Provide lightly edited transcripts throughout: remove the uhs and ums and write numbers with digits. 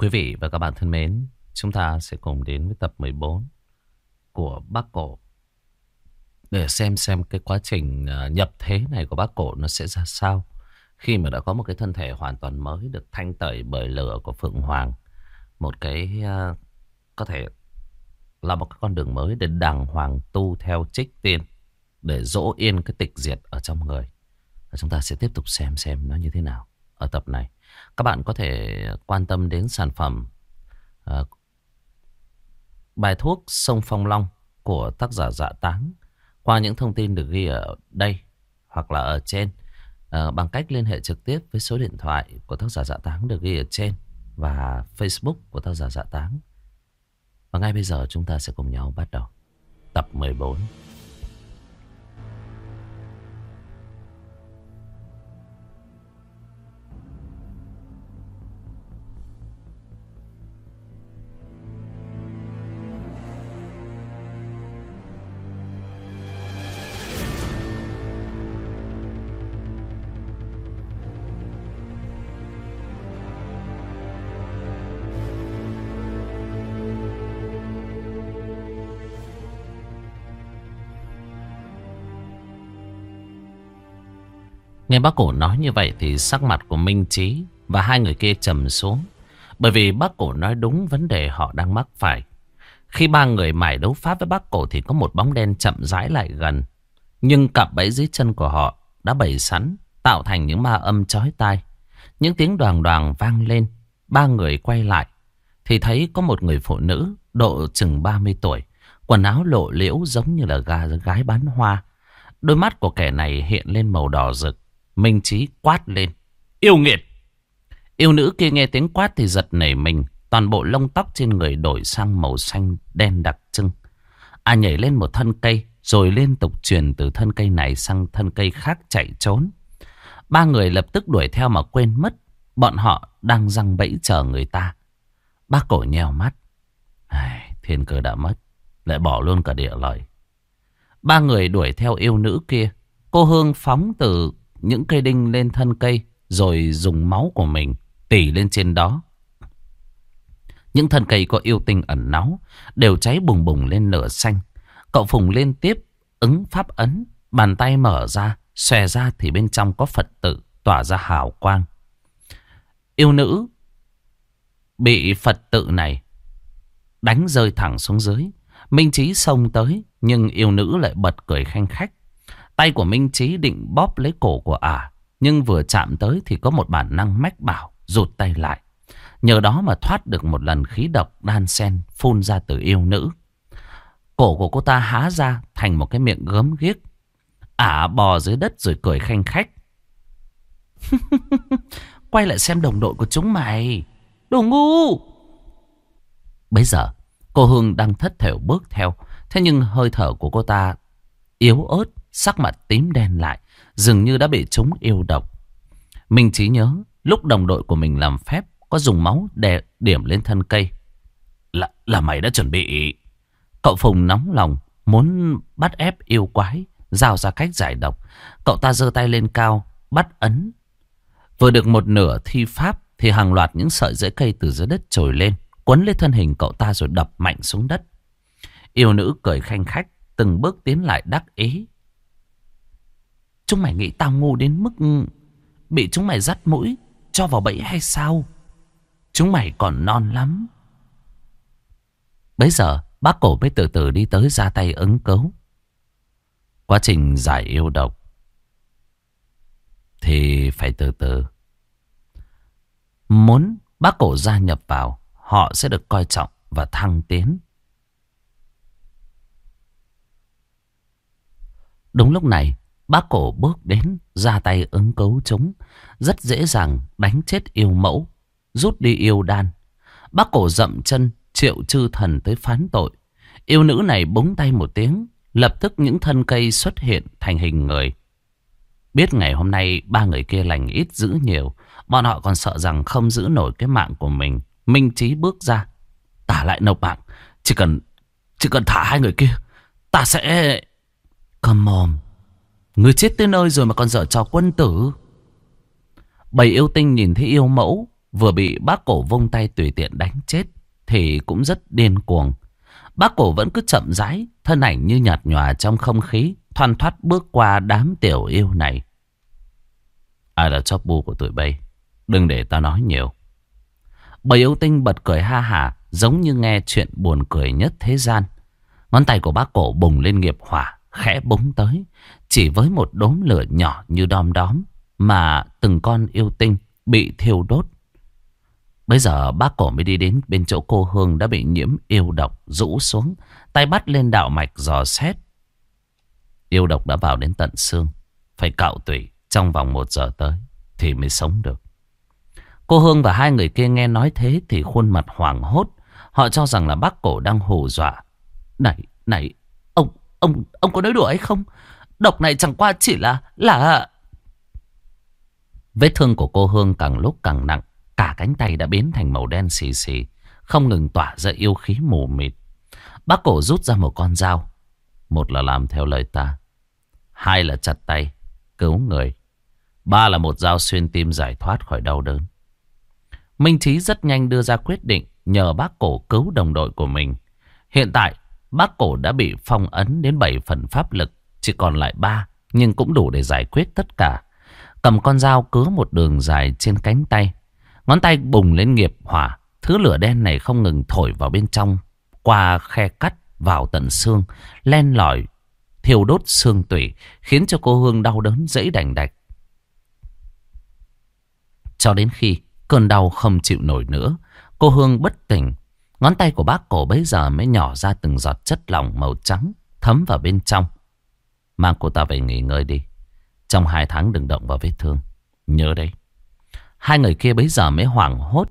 Quý vị và các bạn thân mến, chúng ta sẽ cùng đến với tập 14 của Bác Cổ để xem cái quá trình nhập thế này của Bác Cổ nó sẽ ra sao khi mà đã có một cái thân thể hoàn toàn mới được thanh tẩy bởi lửa của Phượng Hoàng. Một cái có thể là một cái con đường mới để đàng hoàng tu theo trích tiên, để dỗ yên cái tịch diệt ở trong người. Và chúng ta sẽ tiếp tục xem nó như thế nào ở tập này. Các bạn có thể quan tâm đến sản phẩm bài thuốc Sông Phong Long của tác giả Dạ Táng qua những thông tin được ghi ở đây hoặc là ở trên, bằng cách liên hệ trực tiếp với số điện thoại của tác giả Dạ Táng được ghi ở trên và Facebook của tác giả Dạ Táng. Và ngay bây giờ chúng ta sẽ cùng nhau bắt đầu tập 14. Nghe bác Cổ nói như vậy thì sắc mặt của Minh Chí và hai người kia trầm xuống. Bởi vì bác Cổ nói đúng vấn đề họ đang mắc phải. Khi ba người mải đấu pháp với bác Cổ thì có một bóng đen chậm rãi lại gần. Nhưng cạm bẫy dưới chân của họ đã bày sẵn, tạo thành những ma âm chói tai. Những tiếng đoàng đoàng vang lên. Ba người quay lại thì thấy có một người phụ nữ độ chừng 30 tuổi. Quần áo lộ liễu giống như là gái bán hoa. Đôi mắt của kẻ này hiện lên màu đỏ rực. Minh Chí quát lên: "Yêu nghiệt!" Yêu nữ kia nghe tiếng quát thì giật nảy mình. Toàn bộ lông tóc trên người đổi sang màu xanh đen đặc trưng. Nhảy lên một thân cây, rồi liên tục truyền từ thân cây này sang thân cây khác chạy trốn. Ba người lập tức đuổi theo mà quên mất bọn họ đang giăng bẫy chờ người ta. Bác Cổ nheo mắt. Thiên cơ đã mất, lại bỏ luôn cả địa lợi. Ba người đuổi theo yêu nữ kia. Cô Hương phóng từ những cây đinh lên thân cây, rồi dùng máu của mình tỉ lên trên đó. Những thân cây có yêu tinh ẩn náu đều cháy bùng bùng lên lửa xanh. Cậu Phùng liên tiếp ứng pháp ấn, bàn tay mở ra, xòe ra thì bên trong có Phật tự tỏa ra hào quang. Yêu nữ bị Phật tự này đánh rơi thẳng xuống dưới. Minh Chí xông tới, nhưng yêu nữ lại bật cười khanh khách. Tay của Minh Chí định bóp lấy cổ của nhưng vừa chạm tới thì có một bản năng mách bảo rụt tay lại. Nhờ đó mà thoát được một lần khí độc đan sen phun ra từ yêu nữ. Cổ của cô ta há ra thành một cái miệng gớm ghiếc. Bò dưới đất rồi cười khanh khách. "Quay lại xem đồng đội của chúng mày, đồ ngu!" Bây giờ cô Hương đang thất thểu bước theo. Thế nhưng hơi thở của cô ta yếu ớt, sắc mặt tím đen lại, dường như đã bị trúng yêu độc. Minh Chí nhớ lúc đồng đội của mình làm phép có dùng máu để điểm lên thân cây. Là mày đã chuẩn bị. Cậu Phùng nóng lòng muốn bắt ép yêu quái, giao ra cách giải độc. Cậu ta giơ tay lên cao, bắt ấn. Vừa được một nửa thi pháp thì hàng loạt những sợi rễ cây từ dưới đất trồi lên, quấn lấy thân hình cậu ta rồi đập mạnh xuống đất. Yêu nữ cười khanh khách, từng bước tiến lại đắc ý. "Chúng mày nghĩ tao ngu đến mức bị chúng mày dắt mũi cho vào bẫy hay sao? Chúng mày còn non lắm." Bấy giờ bác Cổ mới từ từ đi tới ra tay ứng cứu. Quá trình giải yêu độc thì phải từ từ. Muốn bác Cổ gia nhập vào, họ sẽ được coi trọng và thăng tiến. Đúng lúc này bác Cổ bước đến, ra tay ứng cứu chúng. Rất dễ dàng đánh chết yêu mẫu, rút đi yêu đan. Bác Cổ dậm chân triệu chư thần tới phán tội. Yêu nữ này búng tay một tiếng, lập tức những thân cây xuất hiện thành hình người. Biết ngày hôm nay ba người kia lành ít giữ nhiều, bọn họ còn sợ rằng không giữ nổi cái mạng của mình. Minh Chí bước ra: "Tả lại nộp mạng. Chỉ cần thả hai người kia, ta sẽ..." "Come on, người chết tới nơi rồi mà còn dở trò quân tử." Bầy yêu tinh nhìn thấy yêu mẫu vừa bị bác cổ vung tay tùy tiện đánh chết thì cũng rất điên cuồng. Bác cổ vẫn cứ chậm rãi, thân ảnh như nhạt nhòa trong không khí, thoăn thoắt bước qua đám tiểu yêu này. Ai là chóp bu của tụi bay? Đừng để tao nói nhiều. Bầy yêu tinh bật cười ha hả, giống như nghe chuyện buồn cười nhất thế gian. Ngón tay của bác cổ bùng lên nghiệp hỏa, khẽ búng tới, chỉ với một đốm lửa nhỏ như đom đóm mà từng con yêu tinh bị thiêu đốt. Bây giờ bác cổ mới đi đến bên chỗ cô Hương đã bị nhiễm yêu độc, rũ xuống, tay bắt lên đạo mạch dò xét. Yêu độc đã vào đến tận xương, phải cạo tủy trong vòng 1 giờ tới thì mới sống được. Cô Hương và hai người kia nghe nói thế thì khuôn mặt hoảng hốt. Họ cho rằng là bác cổ đang hù dọa. Này, ông có nói đùa hay không? Độc này chẳng qua chỉ là... Vết thương của cô Hương càng lúc càng nặng. Cả cánh tay đã biến thành màu đen xì xì, không ngừng tỏa ra yêu khí mù mịt. Bác cổ rút ra một con dao. Một là làm theo lời ta, 2 là chặt tay cứu người, 3 là một dao xuyên tim giải thoát khỏi đau đớn. Minh Trí rất nhanh đưa ra quyết định nhờ bác cổ cứu đồng đội của mình. Hiện tại bác cổ đã bị phong ấn đến 7 phần pháp lực, chỉ còn lại 3, nhưng cũng đủ để giải quyết tất cả. Cầm con dao cứa một đường dài trên cánh tay. Ngón tay bùng lên nghiệp hỏa. Thứ lửa đen này không ngừng thổi vào bên trong, qua khe cắt vào tận xương, len lỏi thiêu đốt xương tủy, khiến cho cô Hương đau đớn dẫy đành đạch. Cho đến khi cơn đau không chịu nổi nữa, cô Hương bất tỉnh. Ngón tay của bác cổ bấy giờ mới nhỏ ra từng giọt chất lỏng màu trắng thấm vào bên trong. Mang cô ta về nghỉ ngơi đi. Trong 2 tháng đừng động vào vết thương. Nhớ đấy. Hai người kia bấy giờ mới hoảng hốt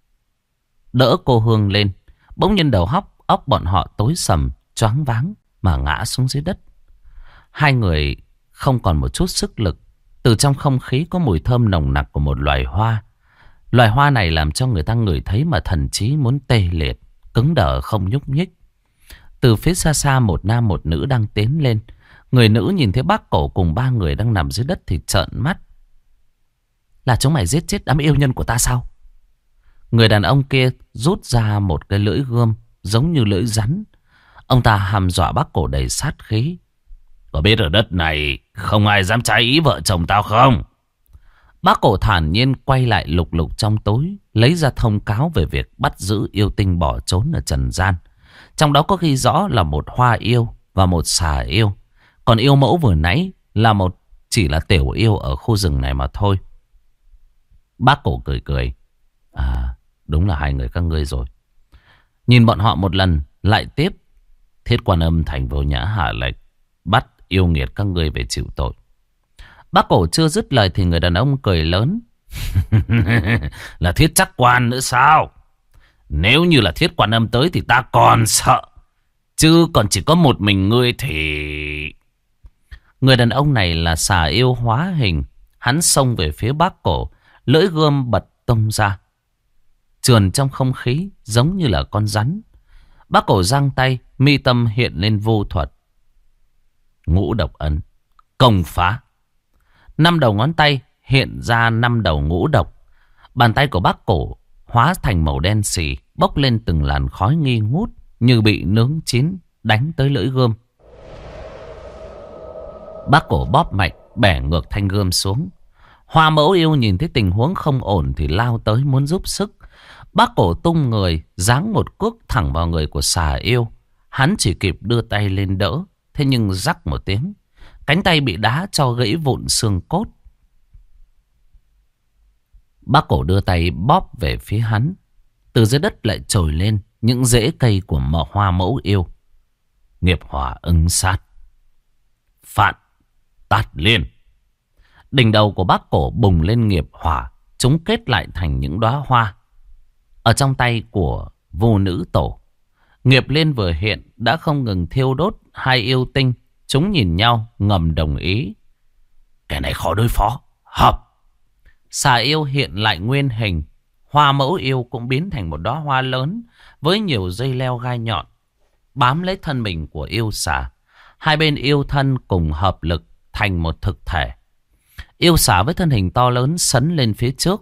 đỡ cô Hương lên. Bỗng nhiên đầu óc bọn họ tối sầm, choáng váng mà ngã xuống dưới đất. Hai người không còn một chút sức lực. Từ trong không khí có mùi thơm nồng nặc của một loài hoa. Loài hoa này làm cho người ta ngửi thấy mà thần trí muốn tê liệt, cứng đờ không nhúc nhích. Từ phía xa xa một nam một nữ đang tiến lên. Người nữ nhìn thấy bác cổ cùng 3 người đang nằm dưới đất thì trợn mắt. Là chúng mày giết chết đám yêu nhân của ta sao? Người đàn ông kia rút ra một cái lưỡi gươm giống như lưỡi rắn. Ông ta hăm dọa bác cổ đầy sát khí. Có biết ở đất này không ai dám trái ý vợ chồng tao không? Bác cổ thản nhiên quay lại lục lục trong tối, lấy ra thông cáo về việc bắt giữ yêu tinh bỏ trốn ở trần gian. Trong đó có ghi rõ là một hoa yêu và một xà yêu. Còn yêu mẫu vừa nãy là chỉ là tiểu yêu ở khu rừng này mà thôi. Bác cổ cười cười. À, đúng là 2 người các ngươi rồi. Nhìn bọn họ một lần, lại tiếp. Thiết Quan Âm thành vô nhã hạ lệnh bắt yêu nghiệt các ngươi về chịu tội. Bác cổ chưa dứt lời thì người đàn ông cười lớn. Là Thiết Trắc Quan nữa sao? Nếu như là Thiết Quan Âm tới thì ta còn sợ. Chứ còn chỉ có một mình ngươi thì... Người đàn ông này là xà yêu hóa hình. Hắn xông về phía bác cổ, lưỡi gươm bật tung ra, trườn trong không khí giống như là con rắn. Bác cổ giang tay, mi tâm hiện lên vô thuật. Ngũ độc ấn, công phá. 5 đầu ngón tay hiện ra 5 đầu ngũ độc. Bàn tay của bác cổ hóa thành màu đen xì, bốc lên từng làn khói nghi ngút như bị nướng chín, đánh tới lưỡi gươm. Bác cổ bóp mạnh, bẻ ngược thanh gươm xuống. Hoa mẫu yêu nhìn thấy tình huống không ổn thì lao tới muốn giúp sức. Bác cổ tung người, giáng một cước thẳng vào người của xà yêu. Hắn chỉ kịp đưa tay lên đỡ, thế nhưng rắc một tiếng, cánh tay bị đá cho gãy vụn xương cốt. Bác cổ đưa tay bóp về phía hắn. Từ dưới đất lại trồi lên những rễ cây của hoa mẫu yêu. Nghiệp hỏa ứng sát, phạn tát liên. Đỉnh đầu của bác cổ bùng lên nghiệp hỏa, chúng kết lại thành những đóa hoa. Ở trong tay của vô nữ tổ, nghiệp liên vừa hiện đã không ngừng thiêu đốt 2 yêu tinh. Chúng nhìn nhau ngầm đồng ý. Cái này khó đối phó. Hợp. Xà yêu hiện lại nguyên hình. Hoa mẫu yêu cũng biến thành một đóa hoa lớn với nhiều dây leo gai nhọn bám lấy thân mình của yêu xà. Hai bên yêu thân cùng hợp lực thành một thực thể. Yêu xà với thân hình to lớn sấn lên phía trước.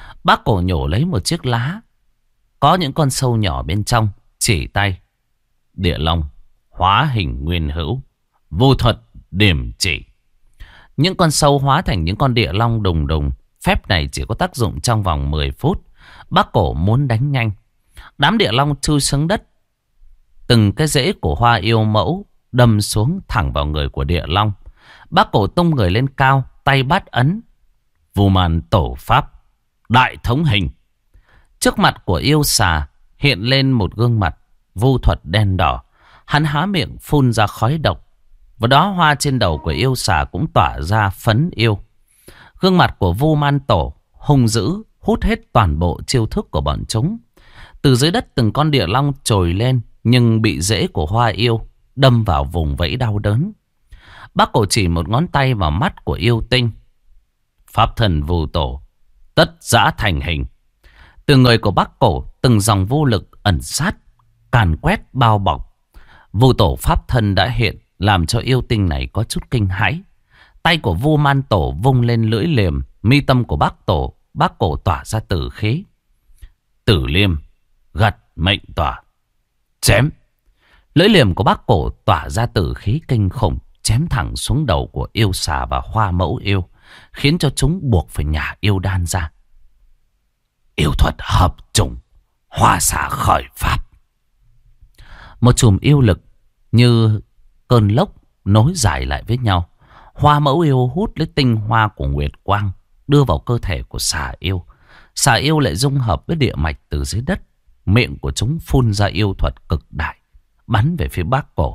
Bác cổ nhổ lấy một chiếc lá có những con sâu nhỏ bên trong, chỉ tay. Địa long hóa hình nguyên hữu, vô thuật điểm chỉ. Những con sâu hóa thành những con địa long đùng đùng. Phép này chỉ có tác dụng trong vòng 10 phút. Bác cổ muốn đánh nhanh. Đám địa long chui xuống đất. Từng cái rễ của hoa yêu mẫu đâm xuống thẳng vào người của địa long. Bác cổ tung người lên cao, tay bắt ấn. Vu man tổ pháp, đại thống hình. Trước mặt của yêu xà hiện lên một gương mặt vu thuật đen đỏ. Hắn há miệng phun ra khói độc. Và đó hoa trên đầu của yêu xà cũng tỏa ra phấn yêu. Gương mặt của Vu Man Tổ hung dữ hút hết toàn bộ chiêu thức của bọn chúng. Từ dưới đất từng con địa long trồi lên, nhưng bị rễ của hoa yêu đâm vào vùng vẫy đau đớn. Bác cổ chỉ một ngón tay vào mắt của yêu tinh. Pháp thần Vu Tổ tất dã thành hình. Từ người của bác cổ từng dòng vô lực ẩn sát, càn quét bao bọc. Vu Tổ pháp thân đã hiện, làm cho yêu tinh này có chút kinh hãi. Tay của Vu Man Tổ vung lên lưỡi liềm, mi tâm của bác cổ tỏa ra tử khí. Tử liêm gặt mệnh tỏa, chém. Lưỡi liềm của bác cổ tỏa ra tử khí kinh khủng, chém thẳng xuống đầu của yêu xà và hoa mẫu yêu, khiến cho chúng buộc phải nhả yêu đan ra. Yêu thuật hợp chủng, hoa xà khởi pháp. Một chùm yêu lực như cơn lốc nối dài lại với nhau. Hoa mẫu yêu hút lấy tinh hoa của nguyệt quang, đưa vào cơ thể của xà yêu. Xà yêu lại dung hợp với địa mạch từ dưới đất. Miệng của chúng phun ra yêu thuật cực đại, bắn về phía bác cổ.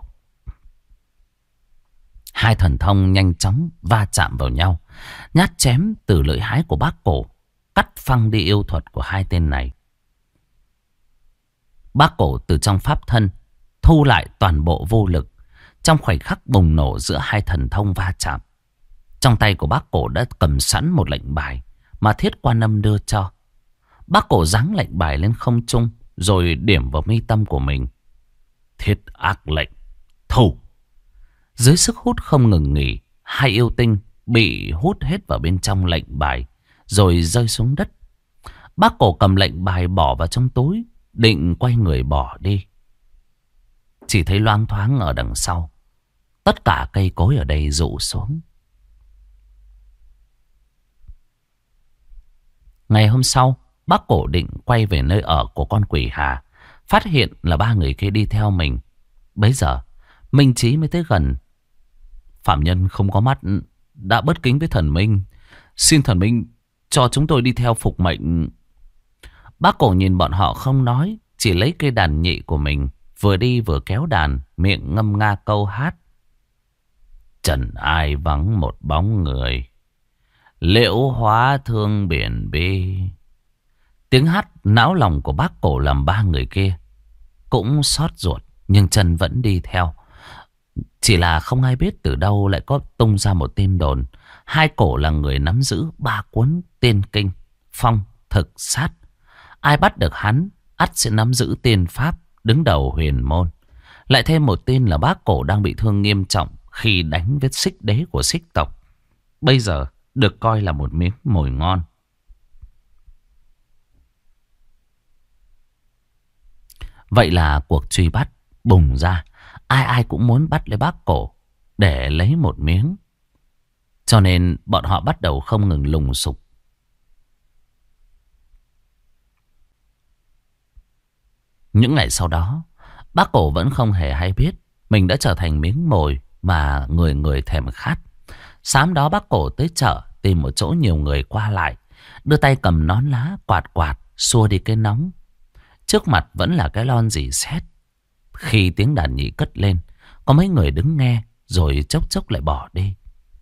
Hai thần thông nhanh chóng va chạm vào nhau. Nhát chém từ lưỡi hái của bác cổ cắt phăng đi yêu thuật của hai tên này. Bác cổ từ trong pháp thân thu lại toàn bộ vô lực. Trong khoảnh khắc bùng nổ giữa hai thần thông va chạm, trong tay của bác cổ đã cầm sẵn một lệnh bài mà Thiết Quan Âm đưa cho. Bác cổ giáng lệnh bài lên không trung, rồi điểm vào mi tâm của mình. Thiết ác lệnh, thủ. Dưới sức hút không ngừng nghỉ, hai yêu tinh bị hút hết vào bên trong lệnh bài, rồi rơi xuống đất. Bác cổ cầm lệnh bài bỏ vào trong túi, định quay người bỏ đi. Chỉ thấy loáng thoáng ở đằng sau, tất cả cây cối ở đây rũ xuống. Ngày hôm sau, bác cổ định quay về nơi ở của con quỷ Hà, phát hiện là ba người kia đi theo mình. Bấy giờ, Minh Trí mới tới gần. Phạm nhân không có mắt đã bất kính với thần minh, xin thần minh cho chúng tôi đi theo phục mệnh. Bác cổ nhìn bọn họ không nói, chỉ lấy cây đàn nhị của mình, vừa đi vừa kéo đàn, miệng ngâm nga câu hát. Trần ai vắng một bóng người, liễu hóa thương biển bi. Tiếng hát não lòng của bác cổ làm ba người kia cũng xót ruột, nhưng chân vẫn đi theo. Chỉ là không ai biết từ đâu lại có tung ra một tin đồn. Hai cổ là người nắm giữ 3 cuốn tiên kinh, phong, thực, sát. Ai bắt được hắn, ắt sẽ nắm giữ tiên pháp, đứng đầu huyền môn. Lại thêm một tin là bác cổ đang bị thương nghiêm trọng khi đánh với xích đế của xích tộc. Bây giờ được coi là một miếng mồi ngon. Vậy là cuộc truy bắt bùng ra. Ai ai cũng muốn bắt lấy bác cổ để lấy một miếng. Cho nên bọn họ bắt đầu không ngừng lùng sục. Những ngày sau đó, bác cổ vẫn không hề hay biết mình đã trở thành miếng mồi mà người người thèm khát. Sáng đó bác cổ tới chợ tìm một chỗ nhiều người qua lại, đưa tay cầm nón lá quạt quạt xua đi cái nóng. Trước mặt vẫn là cái lon rỉ sét. Khi tiếng đàn nhị cất lên, có mấy người đứng nghe rồi chốc chốc lại bỏ đi.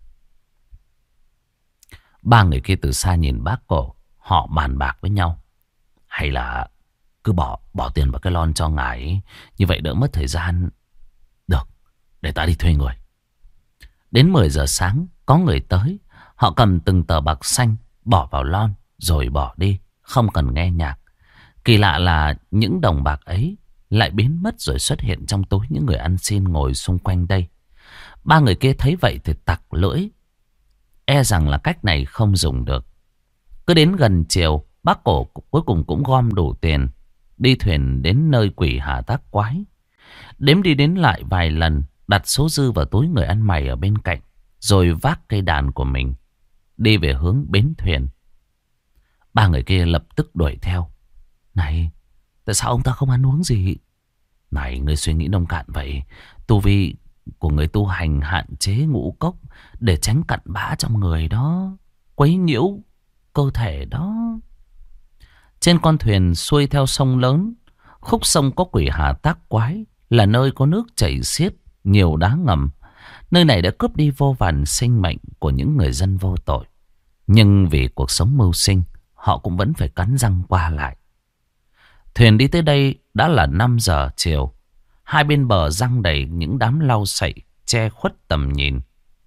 Ba người kia từ xa nhìn bác cổ, họ bàn bạc với nhau. Hay là cứ bỏ tiền vào cái lon cho ngài ấy, như vậy đỡ mất thời gian. Được, để ta đi thuê người. Đến 10 giờ sáng có người tới. Họ cầm từng tờ bạc xanh bỏ vào lon rồi bỏ đi, không cần nghe nhạc. Kỳ lạ là những đồng bạc ấy lại biến mất rồi xuất hiện trong túi những người ăn xin ngồi xung quanh đây. Ba người kia thấy vậy thì tặc lưỡi, e rằng là cách này không dùng được. Cứ đến gần chiều, bác cổ cuối cùng cũng gom đủ tiền, đi thuyền đến nơi quỷ hà tác quái. Đếm đi đến lại vài lần, đặt số dư vào túi người ăn mày ở bên cạnh, rồi vác cây đàn của mình, đi về hướng bến thuyền. Ba người kia lập tức đuổi theo. Này, tại sao ông ta không ăn uống gì? Này, người suy nghĩ nông cạn vậy. Tu vi của người tu hành hạn chế ngũ cốc để tránh cặn bã trong người đó, quấy nhiễu cơ thể đó. Trên con thuyền xuôi theo sông lớn, khúc sông có quỷ hà tác quái, là nơi có nước chảy xiết, nhiều đá ngầm. Nơi này đã cướp đi vô vàn sinh mệnh của những người dân vô tội. Nhưng vì cuộc sống mưu sinh, họ cũng vẫn phải cắn răng qua lại. Thuyền đi tới đây đã là 5 giờ chiều. Hai bên bờ giăng đầy những đám lau sậy che khuất tầm nhìn.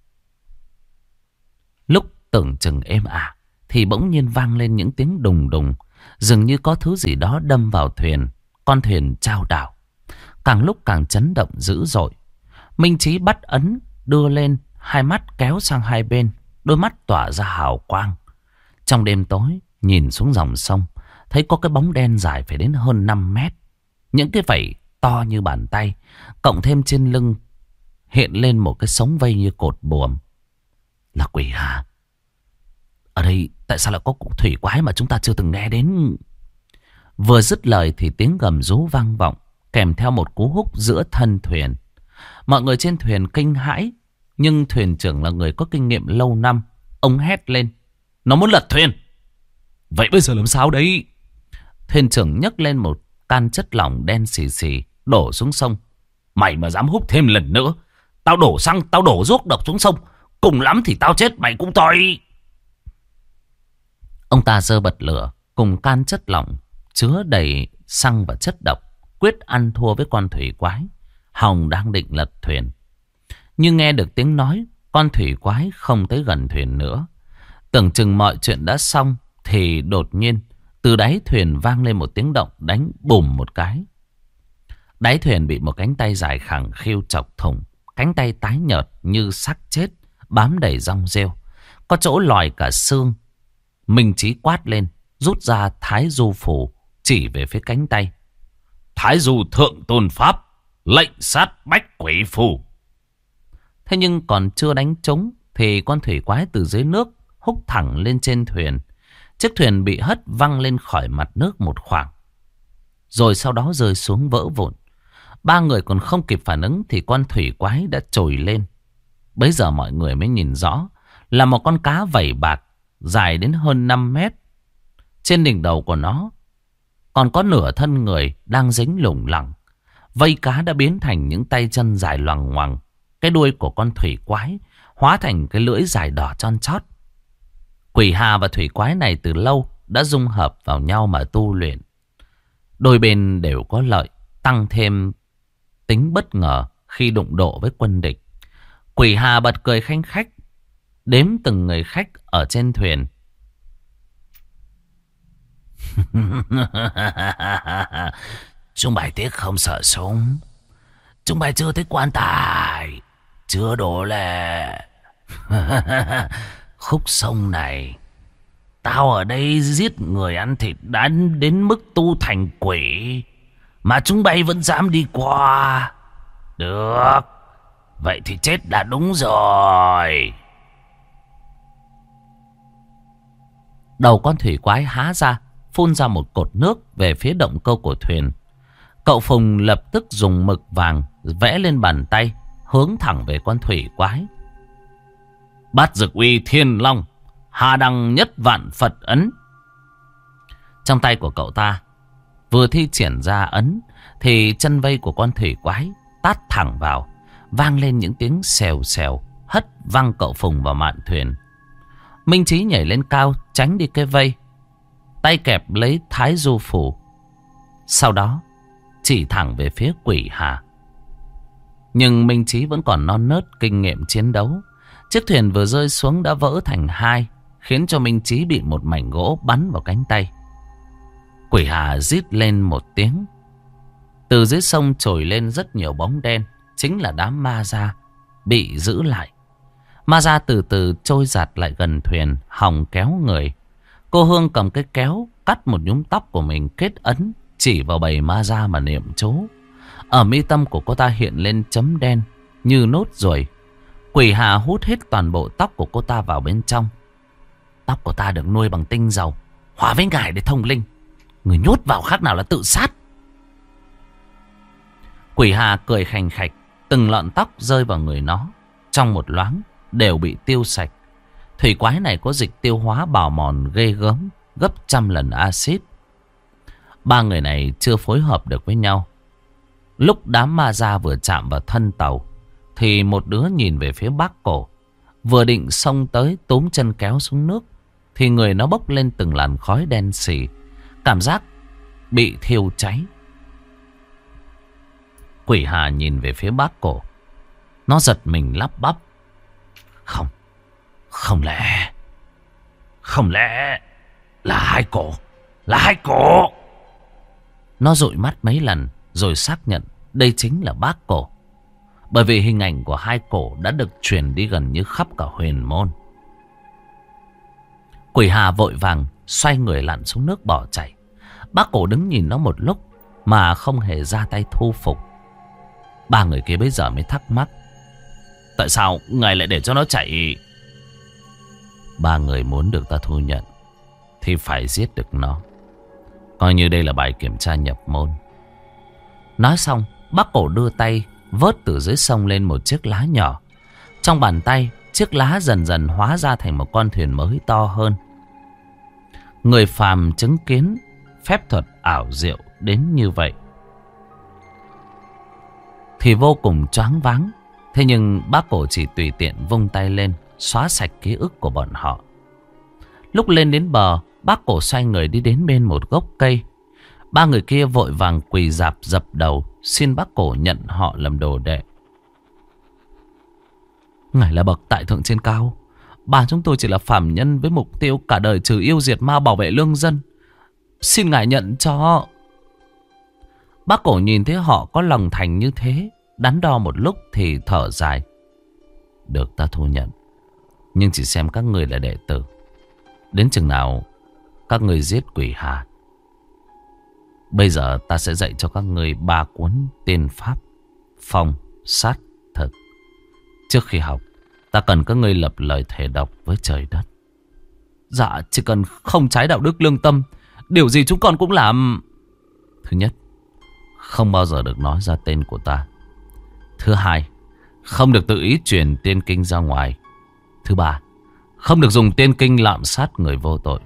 Lúc tưởng chừng êm ả thì bỗng nhiên vang lên những tiếng đùng đùng, dường như có thứ gì đó đâm vào thuyền. Con thuyền chao đảo, càng lúc càng chấn động dữ dội. Minh Chí bắt ấn đưa lên, hai mắt kéo sang hai bên, đôi mắt tỏa ra hào quang. Trong đêm tối, nhìn xuống dòng sông, thấy có cái bóng đen dài phải đến hơn 5 mét. Những cái vảy to như bàn tay, cộng thêm trên lưng hiện lên một cái sống vây như cột buồm. Là quỷ hà. Ở đây tại sao lại có cụ thủy quái mà chúng ta chưa từng nghe đến? Vừa dứt lời thì tiếng gầm rú vang vọng, kèm theo một cú húc giữa thân thuyền. Mọi người trên thuyền kinh hãi, nhưng thuyền trưởng là người có kinh nghiệm lâu năm. Ông hét lên: nó muốn lật thuyền. Vậy bây giờ làm sao đấy? Thuyền trưởng nhấc lên một can chất lỏng đen xì xì, đổ xuống sông. Mày mà dám hút thêm lần nữa, tao đổ xăng, tao đổ ruốc độc xuống sông, cùng lắm thì tao chết mày cũng toi. Ông ta giơ bật lửa cùng can chất lỏng chứa đầy xăng và chất độc, quyết ăn thua với con thủy quái. Hồng đang định lật thuyền, nhưng nghe được tiếng nói, con thủy quái không tới gần thuyền nữa. Tưởng chừng mọi chuyện đã xong thì đột nhiên từ đáy thuyền vang lên một tiếng động đánh bùm một cái. Đáy thuyền bị một cánh tay dài khẳng khiu chọc thủng. Cánh tay tái nhợt như xác chết, bám đầy rong rêu, có chỗ lòi cả xương. Minh Chí quát lên, rút ra Thái Du Phù chỉ về phía cánh tay. Thái Du Thượng Tôn Pháp, lệnh sát bách quỷ phù. Thế nhưng còn chưa đánh trúng thì con thủy quái từ dưới nước húc thẳng lên trên thuyền. Chiếc thuyền bị hất văng lên khỏi mặt nước một khoảng, rồi sau đó rơi xuống vỡ vụn. Ba người còn không kịp phản ứng thì con thủy quái đã trồi lên. Bấy giờ mọi người mới nhìn rõ là một con cá vảy bạc dài đến hơn 5 mét. Trên đỉnh đầu của nó còn có nửa thân người đang dính lủng lẳng. Vây cá đã biến thành những tay chân dài loằng ngoằng. Cái đuôi của con thủy quái hóa thành cái lưỡi dài đỏ chon chót. Quỷ hà và thủy quái này từ lâu đã dung hợp vào nhau mà tu luyện. Đôi bên đều có lợi, tăng thêm tính bất ngờ khi đụng độ với quân địch. Quỷ hà bật cười khanh khách, đếm từng người khách ở trên thuyền. Chúng mày tiếc không sợ súng. Chúng mày chưa thích quan tài, chưa đổ lệ. Khúc sông này, tao ở đây giết người ăn thịt đã đến mức tu thành quỷ, mà chúng bay vẫn dám đi qua. Được, vậy thì chết là đúng rồi. Đầu con thủy quái há ra, phun ra một cột nước về phía động cơ của thuyền. Cậu Phùng lập tức dùng mực vàng vẽ lên bàn tay, hướng thẳng về con thủy quái. Bát Dược Uy Thiên Long, Hà Đăng Nhất Vạn Phật Ấn. Trong tay của cậu ta vừa thi triển ra ấn thì chân vây của con thủy quái tát thẳng vào, vang lên những tiếng xèo xèo, hất văng cậu Phùng vào mạn thuyền. Minh Chí nhảy lên cao tránh đi cái vây, tay kẹp lấy Thái Du Phù, sau đó chỉ thẳng về phía quỷ hà. Nhưng Minh Chí vẫn còn non nớt kinh nghiệm chiến đấu. Chiếc thuyền vừa rơi xuống đã vỡ thành hai, khiến cho Minh Chí bị một mảnh gỗ bắn vào cánh tay. Quỷ hà rít lên một tiếng. Từ dưới sông trồi lên rất nhiều bóng đen, chính là đám ma da bị giữ lại. Ma da từ từ trôi giạt lại gần thuyền, hòng kéo người. Cô Hương cầm cái kéo cắt một nhúm tóc của mình kết ấn, chỉ vào bầy ma da mà niệm chú. Ở mi tâm của cô ta hiện lên chấm đen như nốt ruồi. Quỷ Hà hút hết toàn bộ tóc của cô ta vào bên trong. Tóc của ta được nuôi bằng tinh dầu, hòa với ngải để thông linh. Người nhốt vào khác nào là tự sát. Quỷ Hà cười khành khạch. Từng lọn tóc rơi vào người nó trong một loáng đều bị tiêu sạch. Thủy quái này có dịch tiêu hóa bào mòn ghê gớm, gấp trăm lần axit. Ba người này chưa phối hợp được với nhau. Lúc đám ma da vừa chạm vào thân tàu thì một đứa nhìn về phía Bác Cổ, vừa định xông tới túm chân kéo xuống nước thì người nó bốc lên từng làn khói đen xì, cảm giác bị thiêu cháy. Quỷ Hà nhìn về phía Bác Cổ, nó giật mình lắp bắp. Không lẽ là hai cổ, là hai cổ. Nó dụi mắt mấy lần rồi xác nhận đây chính là Bác Cổ, bởi vì hình ảnh của hai cổ đã được truyền đi gần như khắp cả huyền môn. Quỷ Hà vội vàng xoay người lặn xuống nước bỏ chạy. Bác Cổ đứng nhìn nó một lúc mà không hề ra tay thu phục. Ba người kia bây giờ mới thắc mắc, tại sao ngài lại để cho nó chạy? Ba người muốn được ta thu nhận thì phải giết được nó, coi như đây là bài kiểm tra nhập môn. Nói xong, Bác Cổ đưa tay vớt từ dưới sông lên một chiếc lá nhỏ. Trong bàn tay, chiếc lá dần dần hóa ra thành một con thuyền mới to hơn. Người phàm chứng kiến phép thuật ảo diệu đến như vậy thì vô cùng choáng váng. Thế nhưng Bác Cổ chỉ tùy tiện vung tay lên, xóa sạch ký ức của bọn họ. Lúc lên đến bờ, Bác Cổ xoay người đi đến bên một gốc cây. Ba người kia vội vàng quỳ rạp dập đầu, xin Bác Cổ nhận họ làm đồ đệ. Ngài là bậc tại thượng trên cao, ba chúng tôi chỉ là phàm nhân với mục tiêu cả đời trừ yêu diệt ma, bảo vệ lương dân. Xin ngài nhận cho. Bác Cổ nhìn thấy họ có lòng thành như thế, đắn đo một lúc thì thở dài. Được, ta thu nhận, nhưng chỉ xem các người là đệ tử. Đến chừng nào các người giết Quỷ Hà, bây giờ ta sẽ dạy cho các người 3 cuốn tiên pháp phong, sát, thực. Trước khi học, ta cần các ngươi lập lời thề độc với trời đất. Dạ, chỉ cần không trái đạo đức lương tâm, điều gì chúng con cũng làm. Thứ nhất, không bao giờ được nói ra tên của ta. Thứ hai, không được tự ý truyền tiên kinh ra ngoài. Thứ ba, không được dùng tiên kinh lạm sát người vô tội.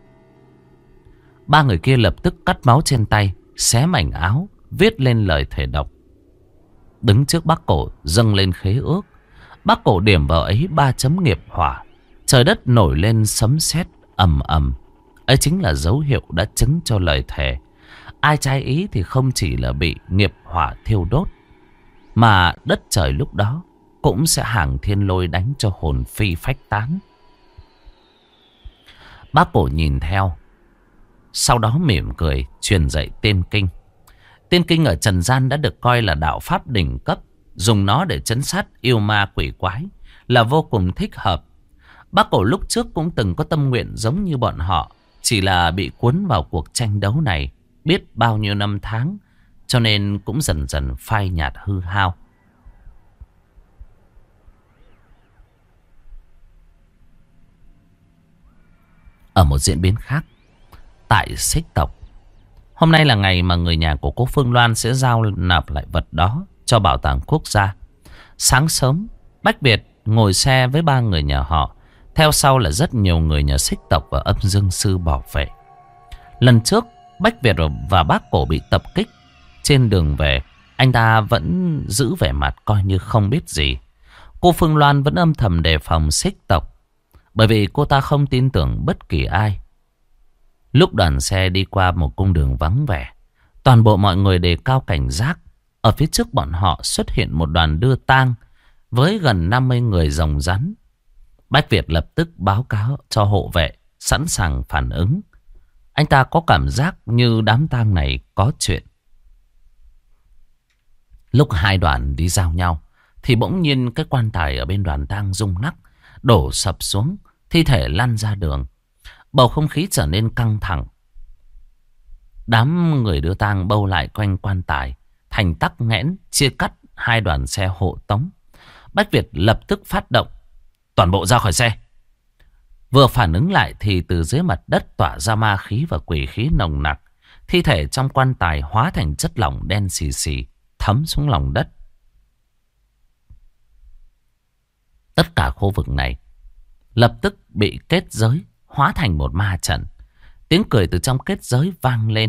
Ba người kia lập tức cắt máu trên tay, xé mảnh áo, viết lên lời thề độc. Đứng trước Bác Cổ dâng lên khế ước. Bác Cổ điểm vào ấy 3 chấm nghiệp hỏa. Trời đất nổi lên sấm sét ầm ầm. Ấy chính là dấu hiệu đã chứng cho lời thề. Ai trái ý thì không chỉ là bị nghiệp hỏa thiêu đốt, mà đất trời lúc đó cũng sẽ hàng thiên lôi đánh cho hồn phi phách tán. Bác Cổ nhìn theo, sau đó mỉm cười truyền dạy tiên kinh. Tiên kinh ở trần gian đã được coi là đạo pháp đỉnh cấp, dùng nó để trấn sát yêu ma quỷ quái là vô cùng thích hợp. Bác Cổ lúc trước cũng từng có tâm nguyện giống như bọn họ, chỉ là bị cuốn vào cuộc tranh đấu này biết bao nhiêu năm tháng, cho nên cũng dần dần phai nhạt hư hao. Ở một diễn biến khác, tại Xích tộc, hôm nay là ngày mà người nhà của cô Phương Loan sẽ giao nạp lại vật đó cho bảo tàng quốc gia. Sáng sớm, Bách Việt ngồi xe với 3 người nhà họ, theo sau là rất nhiều người nhà Xích tộc và Âm Dương Sư bảo vệ. Lần trước Bách Việt và Bác Cổ bị tập kích, trên đường về anh ta vẫn giữ vẻ mặt coi như không biết gì. Cô Phương Loan vẫn âm thầm đề phòng Xích tộc, bởi vì cô ta không tin tưởng bất kỳ ai. Lúc đoàn xe đi qua một cung đường vắng vẻ, toàn bộ mọi người đề cao cảnh giác. Ở phía trước bọn họ xuất hiện một đoàn đưa tang với gần 50 người rồng rắn. Bách Việt lập tức báo cáo cho hộ vệ, sẵn sàng phản ứng. Anh ta có cảm giác như đám tang này có chuyện. Lúc hai đoàn đi giao nhau thì bỗng nhiên cái quan tài ở bên đoàn tang rung lắc, đổ sập xuống, thi thể lăn ra đường. Bầu không khí trở nên căng thẳng. Đám người đưa tang bâu lại quanh quan tài, thành tắc nghẽn chia cắt hai đoàn xe hộ tống. Bách Việt lập tức phát động, toàn bộ ra khỏi xe. Vừa phản ứng lại thì từ dưới mặt đất tỏa ra ma khí và quỷ khí nồng nặc. Thi thể trong quan tài hóa thành chất lỏng đen xì xì, thấm xuống lòng đất. Tất cả khu vực này lập tức bị kết giới hóa thành một ma trận. Tiếng cười từ trong kết giới vang lên.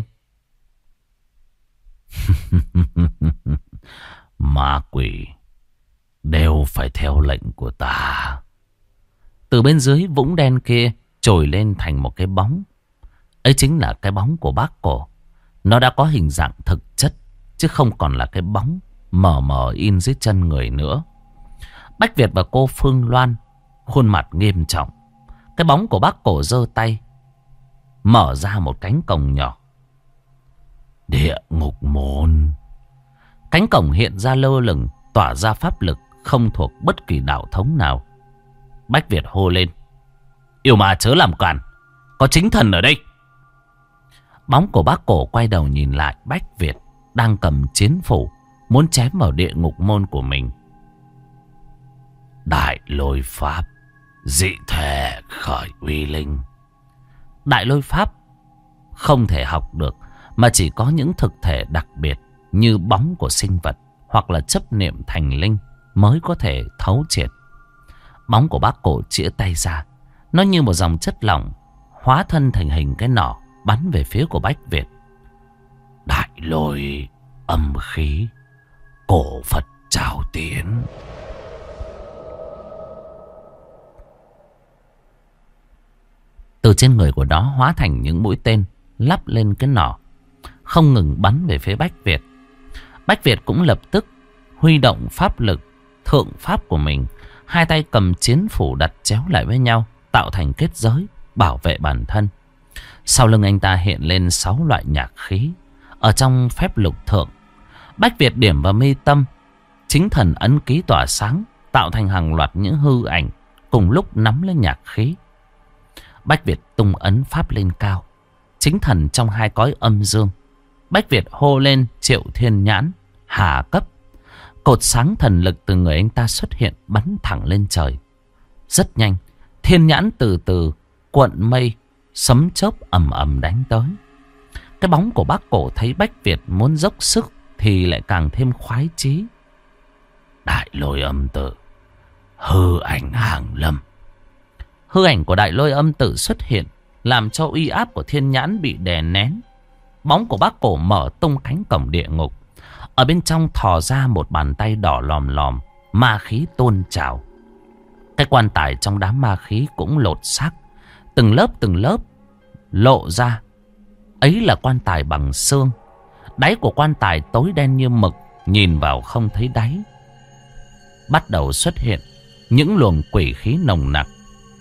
Ma quỷ đều phải theo lệnh của ta. Từ bên dưới vũng đen kia trồi lên thành một cái bóng. Ấy chính là cái bóng của bác cổ. Nó đã có hình dạng thực chất, chứ không còn là cái bóng mờ mờ in dưới chân người nữa. Bách Việt và cô Phương Loan khuôn mặt nghiêm trọng. Cái bóng của bác cổ giơ tay mở ra một cánh cổng nhỏ. Địa ngục môn. Cánh cổng hiện ra lơ lửng, tỏa ra pháp lực không thuộc bất kỳ đạo thống nào. Bách Việt hô lên: yêu ma chớ làm cản, có chính thần ở đây. Bóng của bác cổ quay đầu nhìn lại Bách Việt đang cầm chiến phủ, muốn chém vào địa ngục môn của mình. Đại lôi pháp, dị thể khởi uy linh. Đại lôi pháp không thể học được, mà chỉ có những thực thể đặc biệt như bóng của sinh vật hoặc là chấp niệm thành linh mới có thể thấu triệt. Bóng của bác cổ chĩa tay ra, nó như một dòng chất lỏng hóa thân thành hình cái nỏ bắn về phía của Bách Việt. Đại lôi âm khí, cổ Phật trao tiến. Từ trên người của nó hóa thành những mũi tên lắp lên cái nỏ, không ngừng bắn về phía Bách Việt. Bách Việt cũng lập tức huy động pháp lực thượng pháp của mình. Hai tay cầm chiến phủ đặt chéo lại với nhau, tạo thành kết giới bảo vệ bản thân. Sau lưng anh ta hiện lên 6 loại nhạc khí. Ở trong phép lục thượng, Bách Việt điểm vào mi tâm, chính thần ấn ký tỏa sáng, tạo thành hàng loạt những hư ảnh cùng lúc nắm lấy nhạc khí. Bách Việt tung ấn pháp lên cao, chính thần trong hai cõi âm dương. Bách Việt hô lên Triệu Thiên Nhãn, hạ cấp. Cột sáng thần lực từ người anh ta xuất hiện, bắn thẳng lên trời. Rất nhanh, Thiên Nhãn từ từ cuộn mây, sấm chớp ầm ầm đánh tới. Cái bóng của bác cổ thấy Bách Việt muốn dốc sức thì lại càng thêm khoái chí. Đại lôi âm tự, hư ảnh hàng lâm. Hư ảnh của đại lôi âm tự xuất hiện, làm cho uy áp của Thiên Nhãn bị đè nén. Bóng của bác cổ mở tung cánh cổng địa ngục. Ở bên trong thò ra một bàn tay đỏ lòm lòm, ma khí tôn trào. Cái quan tài trong đám ma khí cũng lột xác, từng lớp lộ ra. Ấy là quan tài bằng xương. Đáy của quan tài tối đen như mực, nhìn vào không thấy đáy. Bắt đầu xuất hiện những luồng quỷ khí nồng nặc.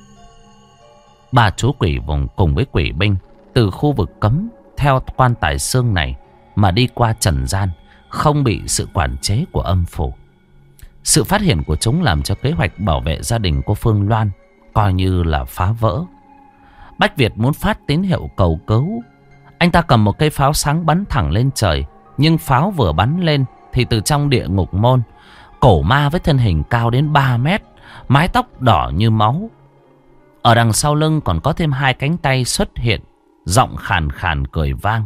Ba chú quỷ vùng cùng với quỷ binh từ khu vực cấm theo quan tài xương này mà đi qua trần gian, không bị sự quản chế của âm phủ. Sự phát hiện của chúng làm cho kế hoạch bảo vệ gia đình của Phương Loan coi như là phá vỡ. Bách Việt muốn phát tín hiệu cầu cứu. Anh ta cầm một cây pháo sáng bắn thẳng lên trời. Nhưng pháo vừa bắn lên thì từ trong địa ngục môn, cổ ma với thân hình cao đến 3 mét, mái tóc đỏ như máu. Ở đằng sau lưng còn có thêm 2 cánh tay xuất hiện, giọng khàn khàn cười vang.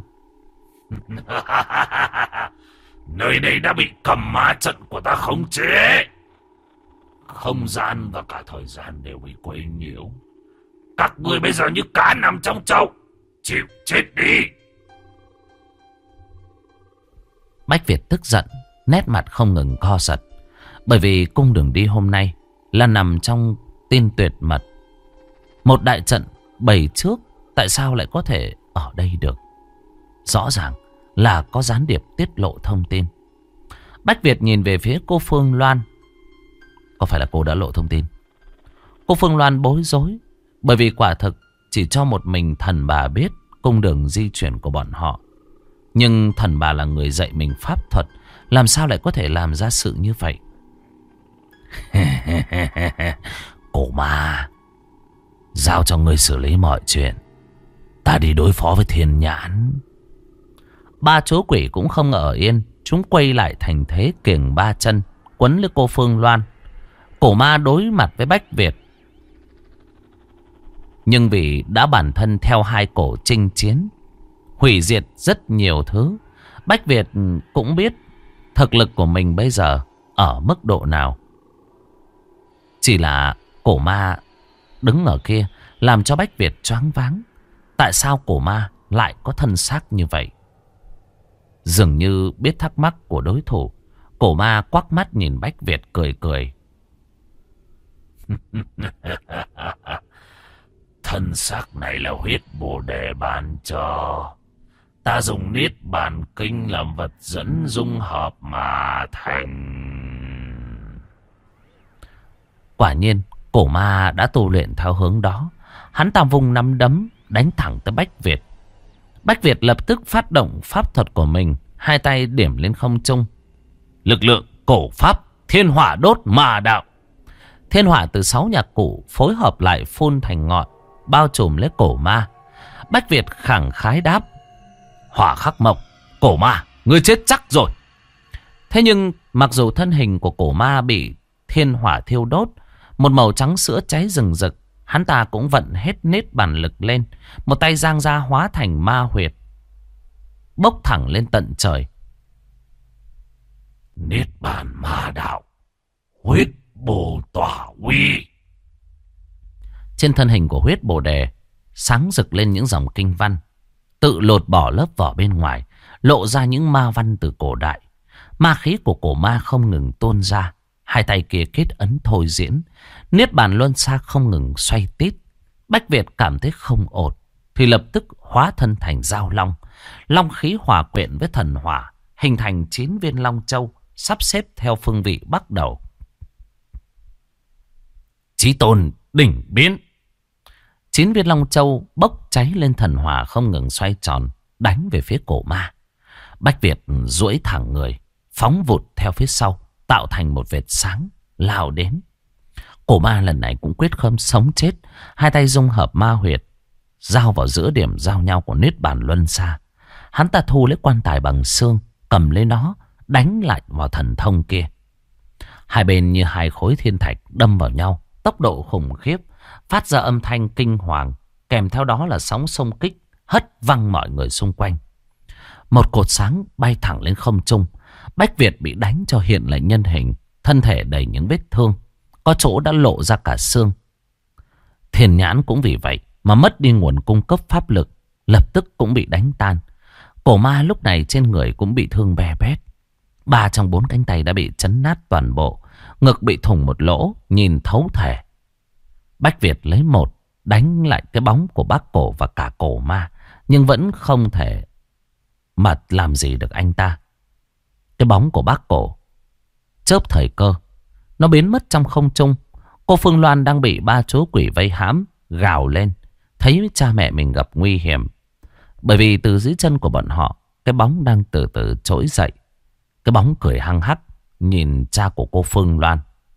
Nơi đây đã bị cầm ma trận của ta khống chế. Không gian và cả thời gian đều bị quấy nhiễu. Các ngươi bây giờ như cá nằm trong chậu, chịu chết đi. Bách Việt tức giận, nét mặt không ngừng co giật. Bởi vì cung đường đi hôm nay là nằm trong tin tuyệt mật. Một đại trận bày trước, tại sao lại có thể ở đây được? Rõ ràng là có gián điệp tiết lộ thông tin. Bách Việt nhìn về phía cô Phương Loan. Có phải là cô đã lộ thông tin? Cô Phương Loan bối rối, bởi vì quả thực chỉ cho một mình thần bà biết cung đường di chuyển của bọn họ. Nhưng thần bà là người dạy mình pháp thuật, làm sao lại có thể làm ra sự như vậy? Cổ ma, giao cho ngươi xử lý mọi chuyện. Ta đi đối phó với Thiên Nhãn. Ba chú quỷ cũng không ở yên. Chúng quay lại thành thế kiềng ba chân, quấn lấy cô Phương Loan. Cổ ma đối mặt với Bách Việt. Nhưng vì đã bản thân theo hai cổ chinh chiến, hủy diệt rất nhiều thứ, Bách Việt cũng biết thực lực của mình bây giờ ở mức độ nào. Chỉ là cổ ma đứng ở kia làm cho Bách Việt choáng váng. Tại sao cổ ma lại có thân xác như vậy? Dường như biết thắc mắc của đối thủ, cổ ma quắc mắt nhìn Bách Việt cười cười. Thân xác này là huyết bồ đề ban cho. Ta dùng niết bàn kinh làm vật dẫn dung hợp mà thành. Quả nhiên, cổ ma đã tu luyện theo hướng đó. Hắn ta vung nắm đấm đánh thẳng tới Bách Việt. Bách Việt lập tức phát động pháp thuật của mình, hai tay điểm lên không trung. Lực lượng cổ pháp thiên hỏa đốt mà đạo. Thiên hỏa từ 6 nhạc cụ phối hợp lại phun thành ngọn, bao trùm lấy cổ ma. Bách Việt khẳng khái đáp. Hỏa khắc mộc, cổ ma, ngươi chết chắc rồi. Thế nhưng mặc dù thân hình của cổ ma bị thiên hỏa thiêu đốt, một màu trắng sữa cháy rừng rực, hắn ta cũng vận hết nết bàn lực lên. Một tay giang ra hóa thành ma huyệt, bốc thẳng lên tận trời. Niết bàn ma đạo, huyết bồ tỏa uy. Trên thân hình của huyết bồ đề sáng rực lên những dòng kinh văn, tự lột bỏ lớp vỏ bên ngoài, lộ ra những ma văn từ cổ đại. Ma khí của cổ ma không ngừng tuôn ra. Hai tay kia kết ấn thôi diễn, niết bàn luân xa không ngừng xoay tít. Bách Việt cảm thấy không ổn thì lập tức hóa thân thành dao long. Long khí hòa quyện với thần hỏa, hình thành 9 viên long châu, sắp xếp theo phương vị bắt đầu. Chí tôn đỉnh biến. 9 viên long châu bốc cháy lên thần hỏa không ngừng xoay tròn, đánh về phía cổ ma. Bách Việt duỗi thẳng người, phóng vụt theo phía sau, tạo thành một vệt sáng lao đến. Cổ ma lần này cũng quyết không sống chết, hai tay dung hợp ma huyệt, giao vào giữa điểm giao nhau của niết bàn luân xa. Hắn ta thu lấy quan tài bằng xương, cầm lấy nó, đánh lại vào thần thông kia. Hai bên như hai khối thiên thạch đâm vào nhau, tốc độ khủng khiếp, phát ra âm thanh kinh hoàng, kèm theo đó là sóng xung kích, hất văng mọi người xung quanh. Một cột sáng bay thẳng lên không trung. Bách Việt bị đánh cho hiện lại nhân hình, thân thể đầy những vết thương, có chỗ đã lộ ra cả xương. Thiên Nhãn cũng vì vậy mà mất đi nguồn cung cấp pháp lực, lập tức cũng bị đánh tan. Cổ ma lúc này trên người cũng bị thương bè bét. 3 trong 4 cánh tay đã bị chấn nát toàn bộ, ngực bị thủng một lỗ, nhìn thấu thể. Bách Việt lấy một đánh lại cái bóng của bác cổ và cả cổ ma, nhưng vẫn không thể mà làm gì được anh ta. Cái bóng của bác cổ chớp thời cơ, nó biến mất trong không trung. Cô Phương Loan đang bị 3 chú quỷ vây hãm, gào lên, thấy cha mẹ mình gặp nguy hiểm. Bởi vì từ dưới chân của bọn họ, cái bóng đang từ từ trỗi dậy. Cái bóng cười hăng hắc nhìn cha của cô Phương Loan.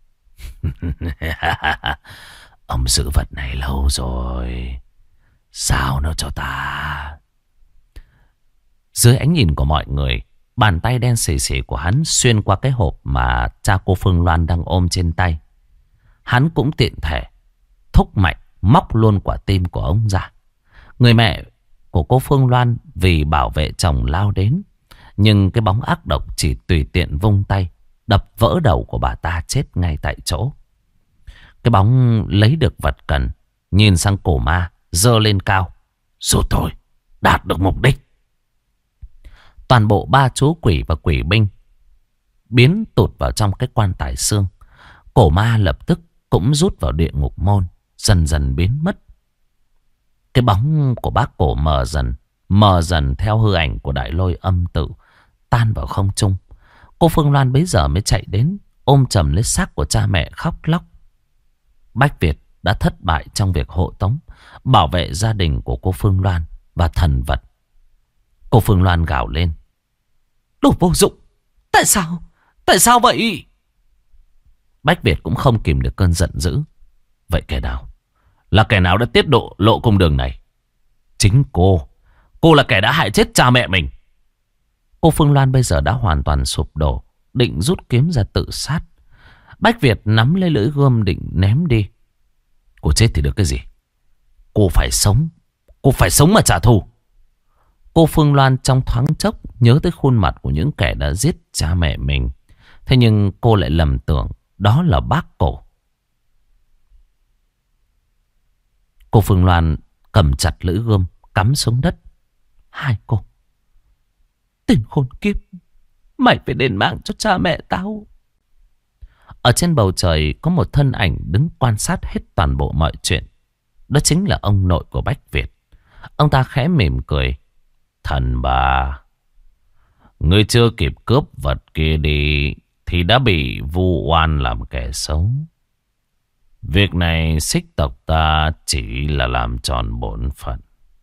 Ông giữ vật này lâu rồi, sao nó cho ta? Dưới ánh nhìn của mọi người, bàn tay đen xì xì của hắn xuyên qua cái hộp mà cha cô Phương Loan đang ôm trên tay. Hắn cũng tiện thể thúc mạnh móc luôn quả tim của ông ra. Người mẹ của cô Phương Loan vì bảo vệ chồng lao đến, nhưng cái bóng ác độc chỉ tùy tiện vung tay đập vỡ đầu của bà ta, chết ngay tại chỗ. Cái bóng lấy được vật cần, nhìn sang cổ ma, giơ lên cao. Rồi thôi, đạt được mục đích. Toàn bộ 3 chú quỷ và quỷ binh biến tụt vào trong cái quan tài xương. Cổ ma lập tức cũng rút vào địa ngục môn, dần dần biến mất. Cái bóng của bác cổ mờ dần theo hư ảnh của đại lôi âm tự, tan vào không trung. Cô Phương Loan bấy giờ mới chạy đến, ôm chầm lấy xác của cha mẹ khóc lóc. Bách Việt đã thất bại trong việc hộ tống, bảo vệ gia đình của cô Phương Loan và thần vật. Cô Phương Loan gào lên. Đồ vô dụng! Tại sao? Tại sao vậy? Bách Việt cũng không kìm được cơn giận dữ. Vậy kẻ nào? Là kẻ nào đã tiết lộ cung đường này? chính cô. Cô là kẻ đã hại chết cha mẹ mình. Cô Phương Loan bây giờ đã hoàn toàn sụp đổ, định rút kiếm ra tự sát. Bách Việt nắm lấy lưỡi gươm định ném đi. Cô chết thì được cái gì? Cô phải sống. Cô phải sống mà trả thù. Cô Phương Loan trong thoáng chốc nhớ tới khuôn mặt của những kẻ đã giết cha mẹ mình. Thế nhưng cô lại lầm tưởng đó là bác Cổ. Cô Phương Loan cầm chặt lưỡi gươm, cắm xuống đất. Hai cô. Tên khốn kiếp, mày phải đền mạng cho cha mẹ tao. Ở trên bầu trời có một thân ảnh đứng quan sát hết toàn bộ mọi chuyện. Đó chính là ông nội của Bách Việt. Ông ta khẽ mỉm cười. Thần bà, ngươi chưa kịp cướp vật kia đi thì đã bị vu oan làm kẻ xấu. Việc này Xích tộc ta chỉ là làm tròn bổn phận.